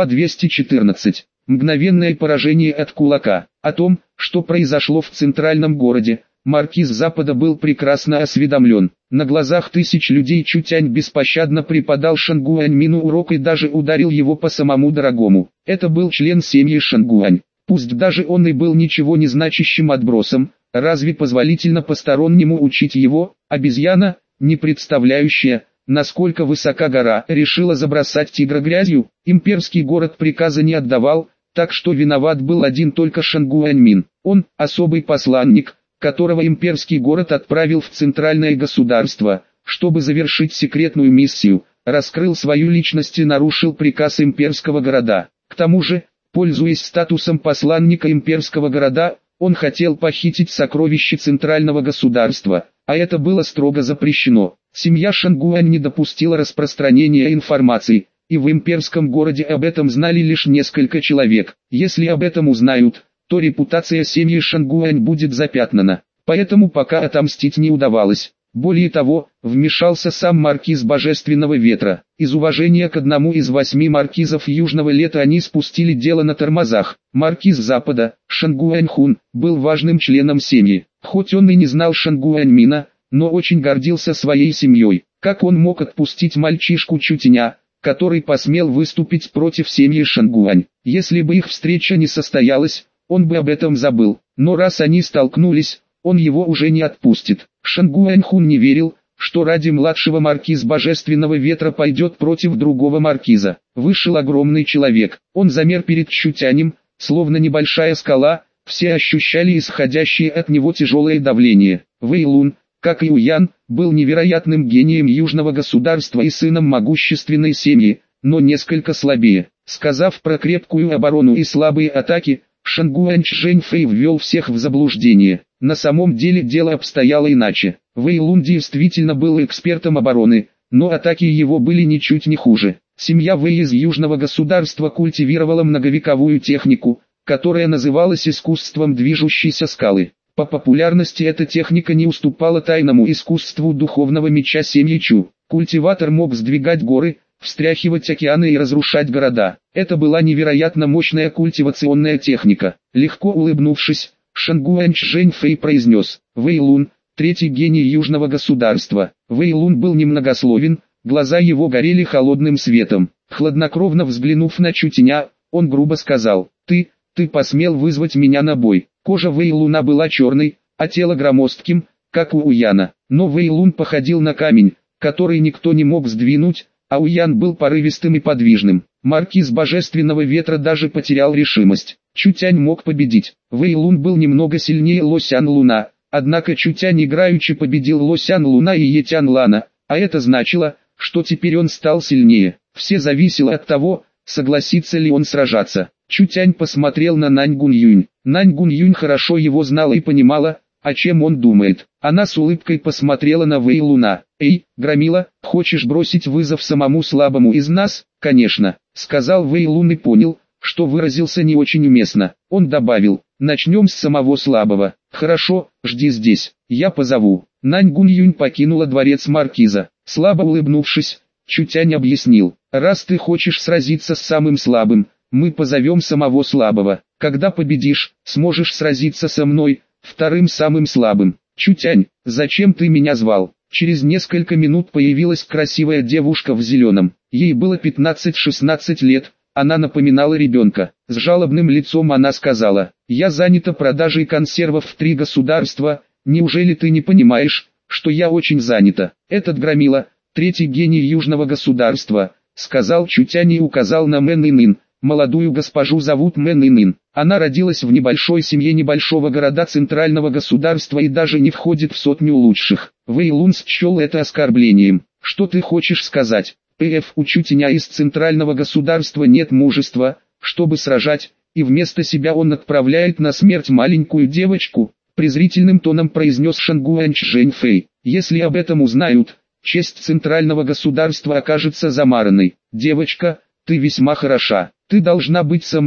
214. Мгновенное поражение от кулака. О том, что произошло в центральном городе, маркиз Запада был прекрасно осведомлен. На глазах тысяч людей Чутянь беспощадно преподал Шангуаньмину урок и даже ударил его по самому дорогому. Это был член семьи Шангуань. Пусть даже он и был ничего не значащим отбросом, разве позволительно постороннему учить его? Обезьяна, не представляющая, насколько высока гора, решила забросать тигра грязью. Имперский город приказа не отдавал, так что виноват был один только Шангуаньмин. Он, особый посланник, которого имперский город отправил в центральное государство, чтобы завершить секретную миссию, раскрыл свою личность и нарушил приказ имперского города. К тому же, пользуясь статусом посланника имперского города, он хотел похитить сокровища центрального государства, а это было строго запрещено. Семья Шангуань не допустила распространения информации, и в имперском городе об этом знали лишь несколько человек. Если об этом узнают, то репутация семьи Шангуань будет запятнана, поэтому пока отомстить не удавалось. Более того, вмешался сам маркиз Божественного Ветра. Из уважения к одному из 8 маркизов Южного Лета они спустили дело на тормозах. Маркиз Запада, Шангуаньхун, был важным членом семьи. Хоть он и не знал Шангуаньмина, но очень гордился своей семьей. Как он мог отпустить мальчишку Чутяня, который посмел выступить против семьи Шангуань? Если бы их встреча не состоялась, он бы об этом забыл. Но раз они столкнулись, он его уже не отпустит. Шангуаньхун не верил, что ради младшего маркиз Божественного Ветра пойдет против другого маркиза. Вышел огромный человек. Он замер перед Чутянем, словно небольшая скала, все ощущали исходящее от него тяжелое давление. Вэйлун, как и Уян, был невероятным гением южного государства и сыном могущественной семьи, но несколько слабее. Сказав про крепкую оборону и слабые атаки, Шангуань Чжэньфэй ввел всех в заблуждение. На самом деле дело обстояло иначе. Вэйлун действительно был экспертом обороны, но атаки его были ничуть не хуже. Семья Вэй из южного государства культивировала многовековую технику, которая называлась искусством движущейся скалы. По популярности эта техника не уступала тайному искусству духовного меча семьи Чу. Культиватор мог сдвигать горы, встряхивать океаны и разрушать города. Это была невероятно мощная культивационная техника. Легко улыбнувшись, Шангуань Чжэньфэй произнес: «Вэйлун, третий гений южного государства». Вэйлун был немногословен, глаза его горели холодным светом. Хладнокровно взглянув на Чутяня, он грубо сказал: ты посмел вызвать меня на бой». Кожа Вэйлуна была черной, а тело громоздким, как у Уяна. Но Вэйлун походил на камень, который никто не мог сдвинуть, а Уян был порывистым и подвижным. Маркиз Божественного Ветра даже потерял решимость. Чутянь мог победить. Вэйлун был немного сильнее Лосян Луна, однако Чутянь играючи победил Лосян Луна и Етян Лана, а это значило, что теперь он стал сильнее. Все зависело от того, согласится ли он сражаться. Чутянь посмотрел на Нань Гуньюнь. Нань Гуньюнь хорошо его знала и понимала, о чем он думает. Она с улыбкой посмотрела на Вэйлуна. «Эй, Громила, хочешь бросить вызов самому слабому из нас?» «Конечно», — сказал Вэйлун и понял, что выразился не очень уместно. Он добавил: «Начнем с самого слабого». «Хорошо, жди здесь, я позову». Нань Гуньюнь покинула дворец маркиза. Слабо улыбнувшись, Чутянь объяснил: «Раз ты хочешь сразиться с самым слабым, мы позовем самого слабого. Когда победишь, сможешь сразиться со мной, вторым самым слабым». «Чутянь, зачем ты меня звал?» Через несколько минут появилась красивая девушка в зеленом. Ей было 15-16 лет, она напоминала ребенка. С жалобным лицом она сказала: «Я занята продажей консервов в 3 государства, неужели ты не понимаешь, что я очень занята?» «Этот Громила, третий гений южного государства», — сказал Чутянь и указал на Мэн Инын. «Молодую госпожу зовут Мэн Инын. Она родилась в небольшой семье небольшого города центрального государства и даже не входит в 100 лучших». Вэйлун счел это оскорблением. «Что ты хочешь сказать?» У Чутяня из центрального государства нет мужества, чтобы сражать, и вместо себя он отправляет на смерть маленькую девочку, презрительным тоном произнес Шангуань Чжэньфэй. «Если об этом узнают, честь центрального государства окажется замаранной. Девочка, ты весьма хороша, ты должна быть со мной,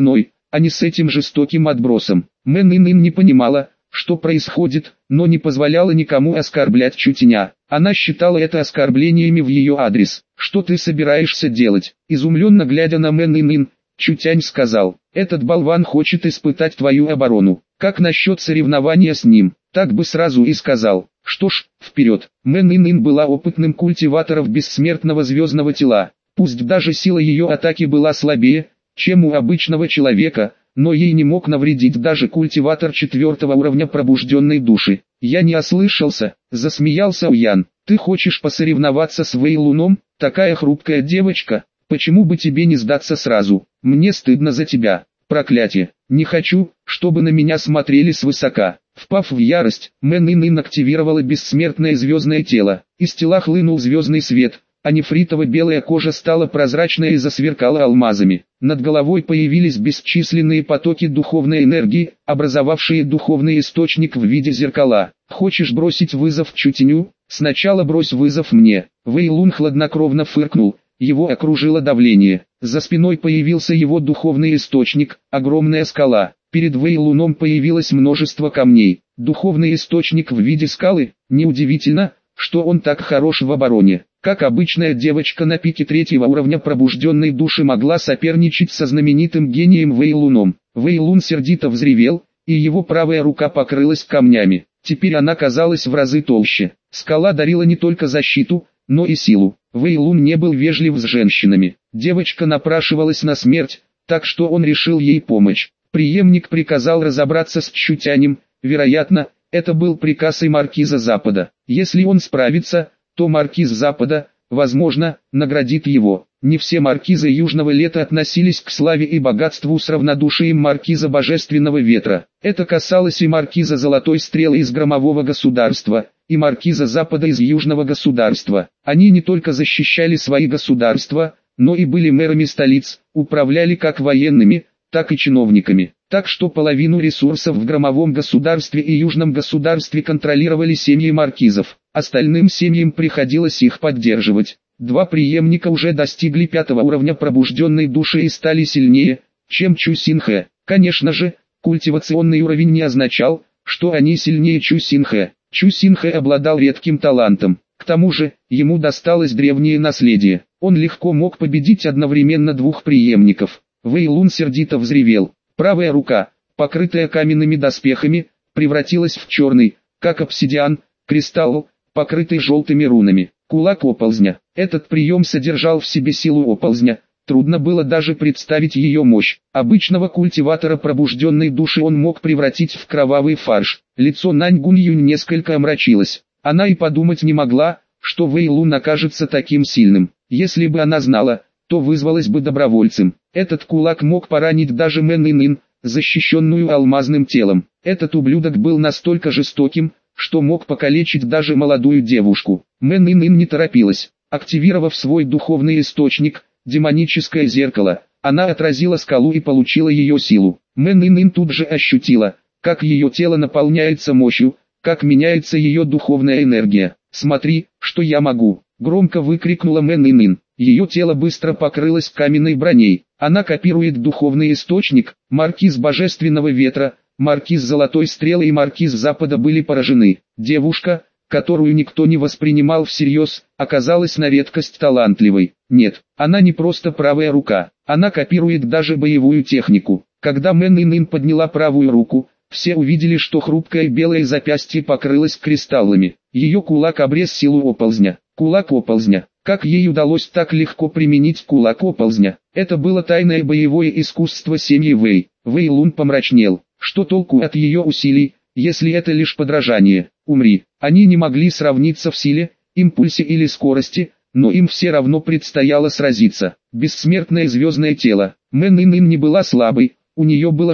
а не с этим жестоким отбросом. Мэн Ин не понимала, что происходит, но не позволяла никому оскорблять Чутяня. Она считала это оскорблениями в ее адрес. «Что ты собираешься делать?» Изумленно глядя на Мэн Ин, Чутянь сказал: «Этот болван хочет испытать твою оборону. Как насчет соревнования с ним?» Так бы сразу и сказал. Что ж, вперед. Мэн Ин была опытным культиватором бессмертного звездного тела. Пусть даже сила ее атаки была слабее, чем у обычного человека, но ей не мог навредить даже культиватор 4-го уровня пробужденной души. «Я не ослышался», — засмеялся Уян. «Ты хочешь посоревноваться с Вэй Луном? Такая хрупкая девочка, почему бы тебе не сдаться сразу? Мне стыдно за тебя. Проклятие, не хочу, чтобы на меня смотрели свысока». Впав в ярость, Мэн Ин активировала бессмертное звездное тело. Из тела хлынул звездный свет, а нефритово-белая кожа стала прозрачной и засверкала алмазами. Над головой появились бесчисленные потоки духовной энергии, образовавшие духовный источник в виде зеркала. «Хочешь бросить вызов Чутяню? Сначала брось вызов мне». Вэй Лун хладнокровно фыркнул, его окружило давление. За спиной появился его духовный источник, огромная скала. Перед Вэй Луном появилось множество камней. Духовный источник в виде скалы, неудивительно, что он так хорош в обороне. Как обычная девочка на пике 3-го уровня пробужденной души могла соперничать со знаменитым гением Вэй Луном. Вэй Лун сердито взревел, и его правая рука покрылась камнями. Теперь она казалась в разы толще. Скала дарила не только защиту, но и силу. Вэй Лун не был вежлив с женщинами. Девочка напрашивалась на смерть, так что он решил ей помочь. Преемник приказал разобраться с Чутянем, вероятно, это был приказ и маркиза Запада. Если он справится, то маркиз Запада, возможно, наградит его. Не все маркизы Южного Лета относились к славе и богатству с равнодушием маркиза Божественного Ветра. Это касалось и маркиза Золотой Стрелы из Громового государства, и маркиза Запада из Южного государства. Они не только защищали свои государства, но и были мэрами столиц, управляли как военными, так и чиновниками. Так что половину ресурсов в Громовом государстве и Южном государстве контролировали семьи маркизов. Остальным семьям приходилось их поддерживать. Два преемника уже достигли 5-го уровня пробужденной души и стали сильнее, чем Чу Синхэ. Конечно же, культивационный уровень не означал, что они сильнее Чу Синхэ. Чу Синхэ обладал редким талантом. К тому же, ему досталось древнее наследие. Он легко мог победить одновременно двух преемников. Вэй Лун сердито взревел. Правая рука, покрытая каменными доспехами, превратилась в черный, как обсидиан, кристалл, покрытый желтыми рунами. Кулак оползня. Этот прием содержал в себе силу оползня. Трудно было даже представить ее мощь. Обычного культиватора пробужденной души он мог превратить в кровавый фарш. Лицо Нань Гуньюнь несколько омрачилось. Она и подумать не могла, что Вэй Лун окажется таким сильным. Если бы она знала, то вызвалась бы добровольцем. Этот кулак мог поранить даже Мэн Ин, защищенную алмазным телом. Этот ублюдок был настолько жестоким, что мог покалечить даже молодую девушку. Мэн Ин не торопилась. Активировав свой духовный источник, демоническое зеркало, она отразила скалу и получила ее силу. Мэн Ин тут же ощутила, как ее тело наполняется мощью, как меняется ее духовная энергия. «Смотри, что я могу!» — громко выкрикнула Мэн Ин. Ее тело быстро покрылось каменной броней. Она копирует духовный источник. Маркиз Божественного Ветра, маркиз Золотой Стрелы и маркиз Запада были поражены. Девушка, которую никто не воспринимал всерьез, оказалась на редкость талантливой. Нет, она не просто правая рука. Она копирует даже боевую технику. Когда Мэн Ин подняла правую руку, все увидели, что хрупкое белое запястье покрылось кристаллами. Ее кулак обрез силу оползня. Кулак оползня. Как ей удалось так легко применить кулак оползня? Это было тайное боевое искусство семьи Вэй. Вэй Лун помрачнел. Что толку от ее усилий, если это лишь подражание? Умри. Они не могли сравниться в силе, импульсе или скорости, но им все равно предстояло сразиться. Бессмертное звездное тело. Мэн Ин не была слабой, у нее было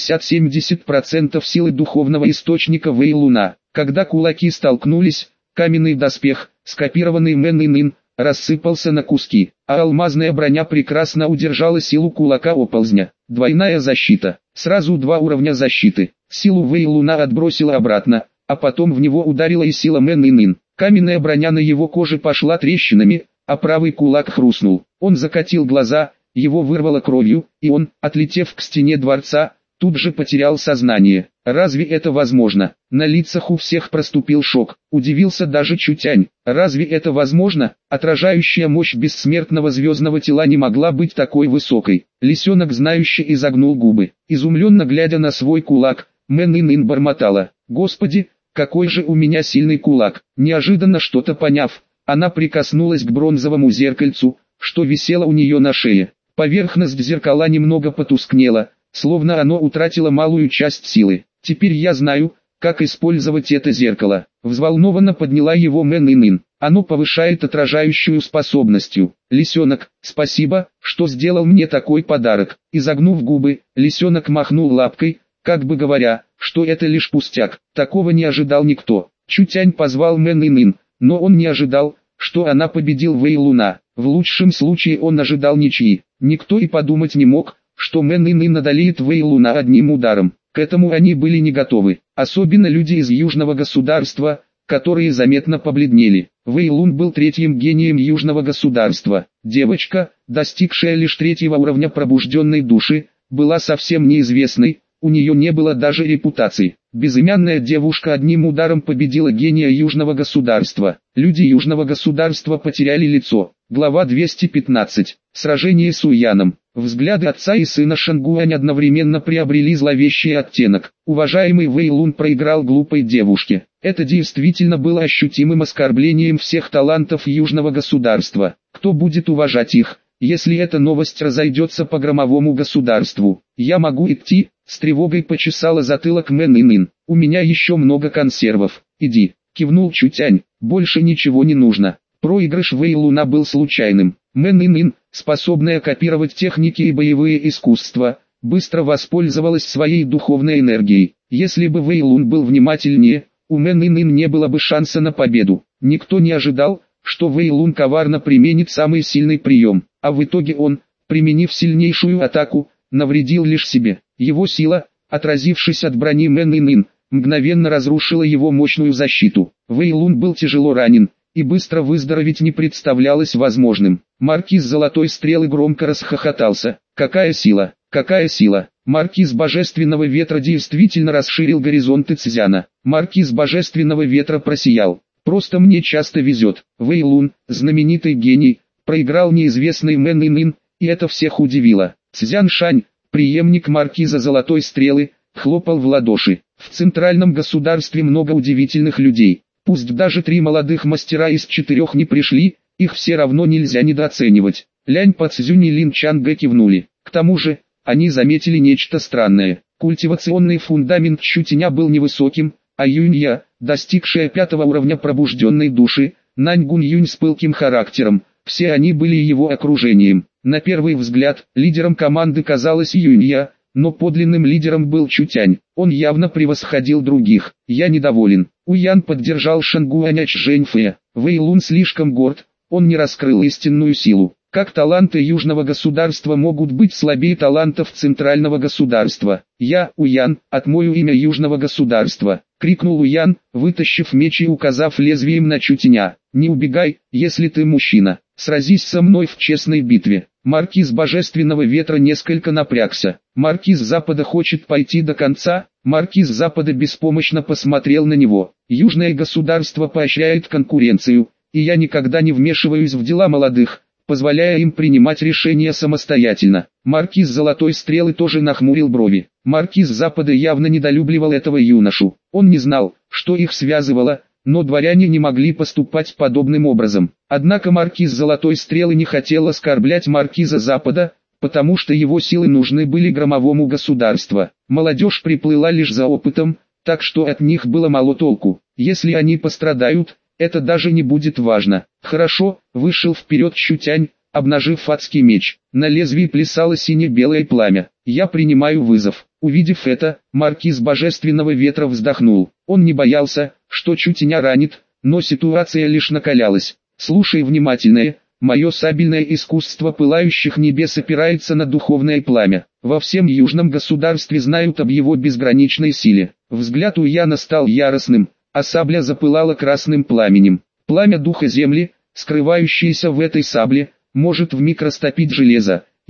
60-70% силы духовного источника Вэй Луна. Когда кулаки столкнулись, каменный доспех, скопированный Мэн Ин, рассыпался на куски, а алмазная броня прекрасно удержала силу кулака оползня. Двойная защита. Сразу два уровня защиты. Силу Вэй Луна отбросила обратно, а потом в него ударила и сила Мэн Ин. Каменная броня на его коже пошла трещинами, а правый кулак хрустнул. Он закатил глаза, его вырвало кровью, и он, отлетев к стене дворца, тут же потерял сознание. Разве это возможно? На лицах у всех проступил шок, удивился даже Чутянь. Разве это возможно? Отражающая мощь бессмертного звездного тела не могла быть такой высокой. Лисенок знающе изогнул губы, изумленно глядя на свой кулак. Мэн Ин бормотала: «Господи, какой же у меня сильный кулак!» Неожиданно что-то поняв, она прикоснулась к бронзовому зеркальцу, что висело у нее на шее. Поверхность зеркала немного потускнела, словно оно утратило малую часть силы. «Теперь я знаю, как использовать это зеркало». Взволнованно подняла его Мэн Ин. «Оно повышает отражающую способностью». «Лисенок, спасибо, что сделал мне такой подарок». Изогнув губы, лисенок махнул лапкой, как бы говоря, что это лишь пустяк. Такого не ожидал никто. Чутянь позвал Мэн Ин, но он не ожидал, что она победил Вэй Луна. В лучшем случае он ожидал ничьи. Никто и подумать не мог, что Мэн Ин одолеет Вэй Луна одним ударом. К этому они были не готовы, особенно люди из Южного государства, которые заметно побледнели. Вэй Лун был третьим гением Южного государства. Девочка, достигшая лишь третьего уровня пробужденной души, была совсем неизвестной, у нее не было даже репутации. Безымянная девушка одним ударом победила гения Южного государства. Люди Южного государства потеряли лицо. Глава 215. Сражение с Уяном. Взгляды отца и сына Шангуань одновременно приобрели зловещий оттенок. Уважаемый Вэй Лун проиграл глупой девушке. Это действительно было ощутимым оскорблением всех талантов Южного государства. Кто будет уважать их, если эта новость разойдется по громовому государству? «Я могу идти?» — с тревогой почесала затылок Мэн Ин. «У меня еще много консервов. Иди», — кивнул Чутянь. «Больше ничего не нужно». Проигрыш Вэй Луна был случайным. Мэн Ин, способная копировать техники и боевые искусства, быстро воспользовалась своей духовной энергией. Если бы Вэй Лун был внимательнее, у Мэн Ин не было бы шанса на победу. Никто не ожидал, что Вэй Лун коварно применит самый сильный прием, а в итоге он, применив сильнейшую атаку, навредил лишь себе. Его сила, отразившись от брони Мэн Ин, мгновенно разрушила его мощную защиту. Вэй Лун был тяжело ранен, и быстро выздороветь не представлялось возможным. Маркиз Золотой Стрелы громко расхохотался. «Какая сила! Какая сила!» Маркиз Божественного Ветра действительно расширил горизонты Цзяна. Маркиз Божественного Ветра просиял. «Просто мне часто везет. Вэй Лун, знаменитый гений, проиграл неизвестный Мэн Ин, и это всех удивило». Цзян Шань, преемник Маркиза Золотой Стрелы, хлопал в ладоши. В центральном государстве много удивительных людей. Пусть даже 3 молодых мастера из 4 не пришли, их все равно нельзя недооценивать. Лянь Пацзюнь и Лин Чангэ кивнули. К тому же, они заметили нечто странное. Культивационный фундамент Чутяня был невысоким, а Юнья, достигшая 5-го уровня пробужденной души, Нань Гунь-Юнь с пылким характером, все они были его окружением. На первый взгляд, лидером команды казалась Юнья, но подлинным лидером был Чутянь. Он явно превосходил других. «Я недоволен». Уян поддержал Шангуаня Чжэньфэя. Вэй Лун слишком горд, он не раскрыл истинную силу. Как таланты Южного государства могут быть слабее талантов Центрального государства? «Я, Уян, отмою имя Южного государства», — крикнул Уян, вытащив меч и указав лезвием на Чутяня. «Не убегай, если ты мужчина. Сразись со мной в честной битве». Маркиз Божественного Ветра несколько напрягся. Маркиз Запада хочет пойти до конца. Маркиз Запада беспомощно посмотрел на него. Южное государство поощряет конкуренцию, и я никогда не вмешиваюсь в дела молодых, позволяя им принимать решения самостоятельно. Маркиз Золотой Стрелы тоже нахмурил брови. Маркиз Запада явно недолюбливал этого юношу. Он не знал, что их связывало, но дворяне не могли поступать подобным образом. Однако маркиз Золотой Стрелы не хотел оскорблять маркиза Запада, потому что его силы нужны были громовому государству. Молодежь приплыла лишь за опытом, так что от них было мало толку. Если они пострадают, это даже не будет важно. «Хорошо», — вышел вперед Чутянь, обнажив адский меч. На лезвии плясало сине-белое пламя. «Я принимаю вызов». Увидев это, маркиз Божественного Ветра вздохнул. Он не боялся, что Чутяня ранит, но ситуация лишь накалялась. «Слушай внимательно, мое сабельное искусство пылающих небес опирается на духовное пламя. Во всем южном государстве знают об его безграничной силе». Взгляд Уяна стал яростным, а сабля запылала красным пламенем. Пламя духа земли, скрывающееся в этой сабле, может вмиг растопить железо.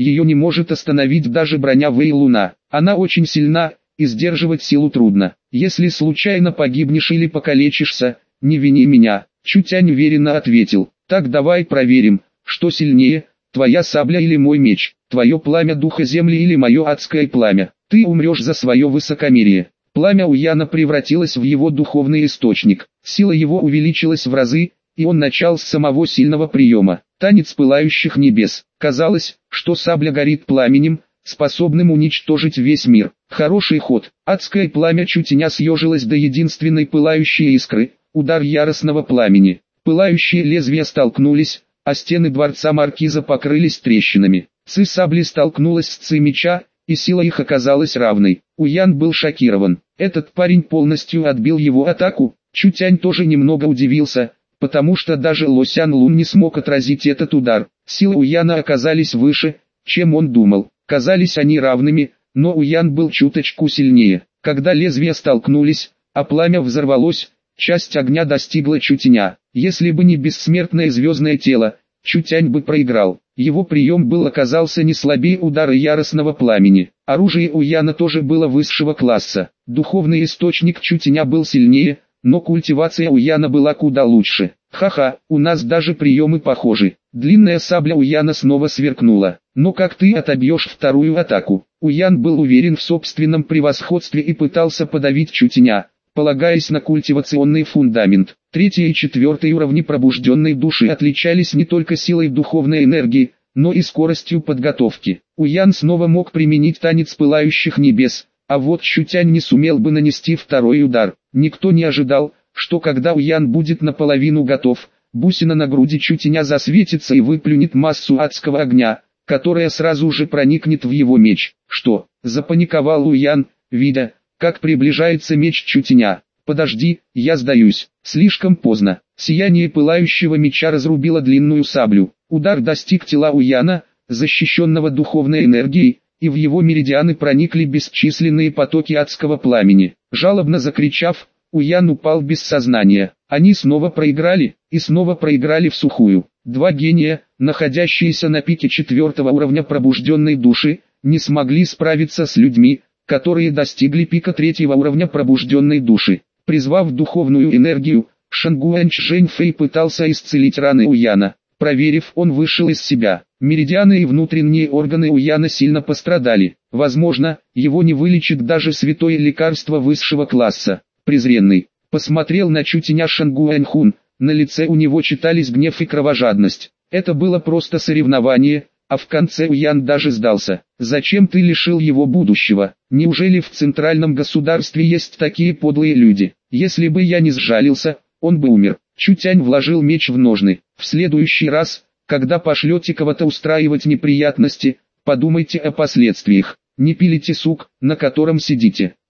ее не может остановить даже броня Вэй Луна. Она очень сильна, и сдерживать силу трудно. Если случайно погибнешь или покалечишься, не вини меня. Чутянь уверенно ответил. Так давай проверим, что сильнее, твоя сабля или мой меч, твое пламя духа земли или мое адское пламя. Ты умрешь за свое высокомерие. Пламя Уяна превратилось в его духовный источник. Сила его увеличилась в разы, и он начал с самого сильного приема. Танец пылающих небес. Казалось, что сабля горит пламенем, способным уничтожить весь мир. Хороший ход. Адское пламя Чутяня съежилось до единственной пылающей искры. Удар яростного пламени. Пылающие лезвия столкнулись, а стены дворца маркиза покрылись трещинами. Ци сабли столкнулась с ци меча, и сила их оказалась равной. Уян был шокирован. Этот парень полностью отбил его атаку. Чутянь тоже немного удивился, потому что даже Лосян Лун не смог отразить этот удар. Силы Уяна оказались выше, чем он думал. Казались они равными, но Уян был чуточку сильнее. Когда лезвия столкнулись, а пламя взорвалось, часть огня достигла Чутяня. Если бы не бессмертное звездное тело, Чутянь бы проиграл. Его прием оказался не слабее удара яростного пламени. Оружие Уяна тоже было высшего класса. Духовный источник Чутяня был сильнее, но культивация Уяна была куда лучше. Ха-ха, у нас даже приемы похожи. Длинная сабля Уяна снова сверкнула. Но как ты отобьешь вторую атаку? Уян был уверен в собственном превосходстве и пытался подавить Чутяня, полагаясь на культивационный фундамент. Третий и четвертый уровни пробужденной души отличались не только силой духовной энергии, но и скоростью подготовки. Уян снова мог применить танец пылающих небес, а вот Чутянь не сумел бы нанести второй удар. Никто не ожидал, что когда Уян будет наполовину готов, бусина на груди Чутяня засветится и выплюнет массу адского огня, которая сразу же проникнет в его меч. Что? Запаниковал Уян, видя, как приближается меч Чутяня. Подожди, я сдаюсь. Слишком поздно. Сияние пылающего меча разрубило длинную саблю. Удар достиг тела Уяна, защищенного духовной энергией, и в его меридианы проникли бесчисленные потоки адского пламени. Жалобно закричав, Уян упал без сознания. Они снова проиграли, и снова проиграли всухую. Два гения, находящиеся на пике 4-го уровня пробужденной души, не смогли справиться с людьми, которые достигли пика 3-го уровня пробужденной души. Призвав духовную энергию, Шангуань Чжэньфэй пытался исцелить раны Уяна. Проверив, он вышел из себя. Меридианы и внутренние органы Уяна сильно пострадали. Возможно, его не вылечит даже святое лекарство высшего класса. Презренный. Посмотрел на Чутяня Шангуаньхун. На лице у него читались гнев и кровожадность. Это было просто соревнование, а в конце Уян даже сдался. Зачем ты лишил его будущего? Неужели в центральном государстве есть такие подлые люди? Если бы я не сжалился, он бы умер. Чутянь вложил меч в ножны. В следующий раз, когда пошлете кого-то устраивать неприятности, подумайте о последствиях. Не пилите сук, на котором сидите.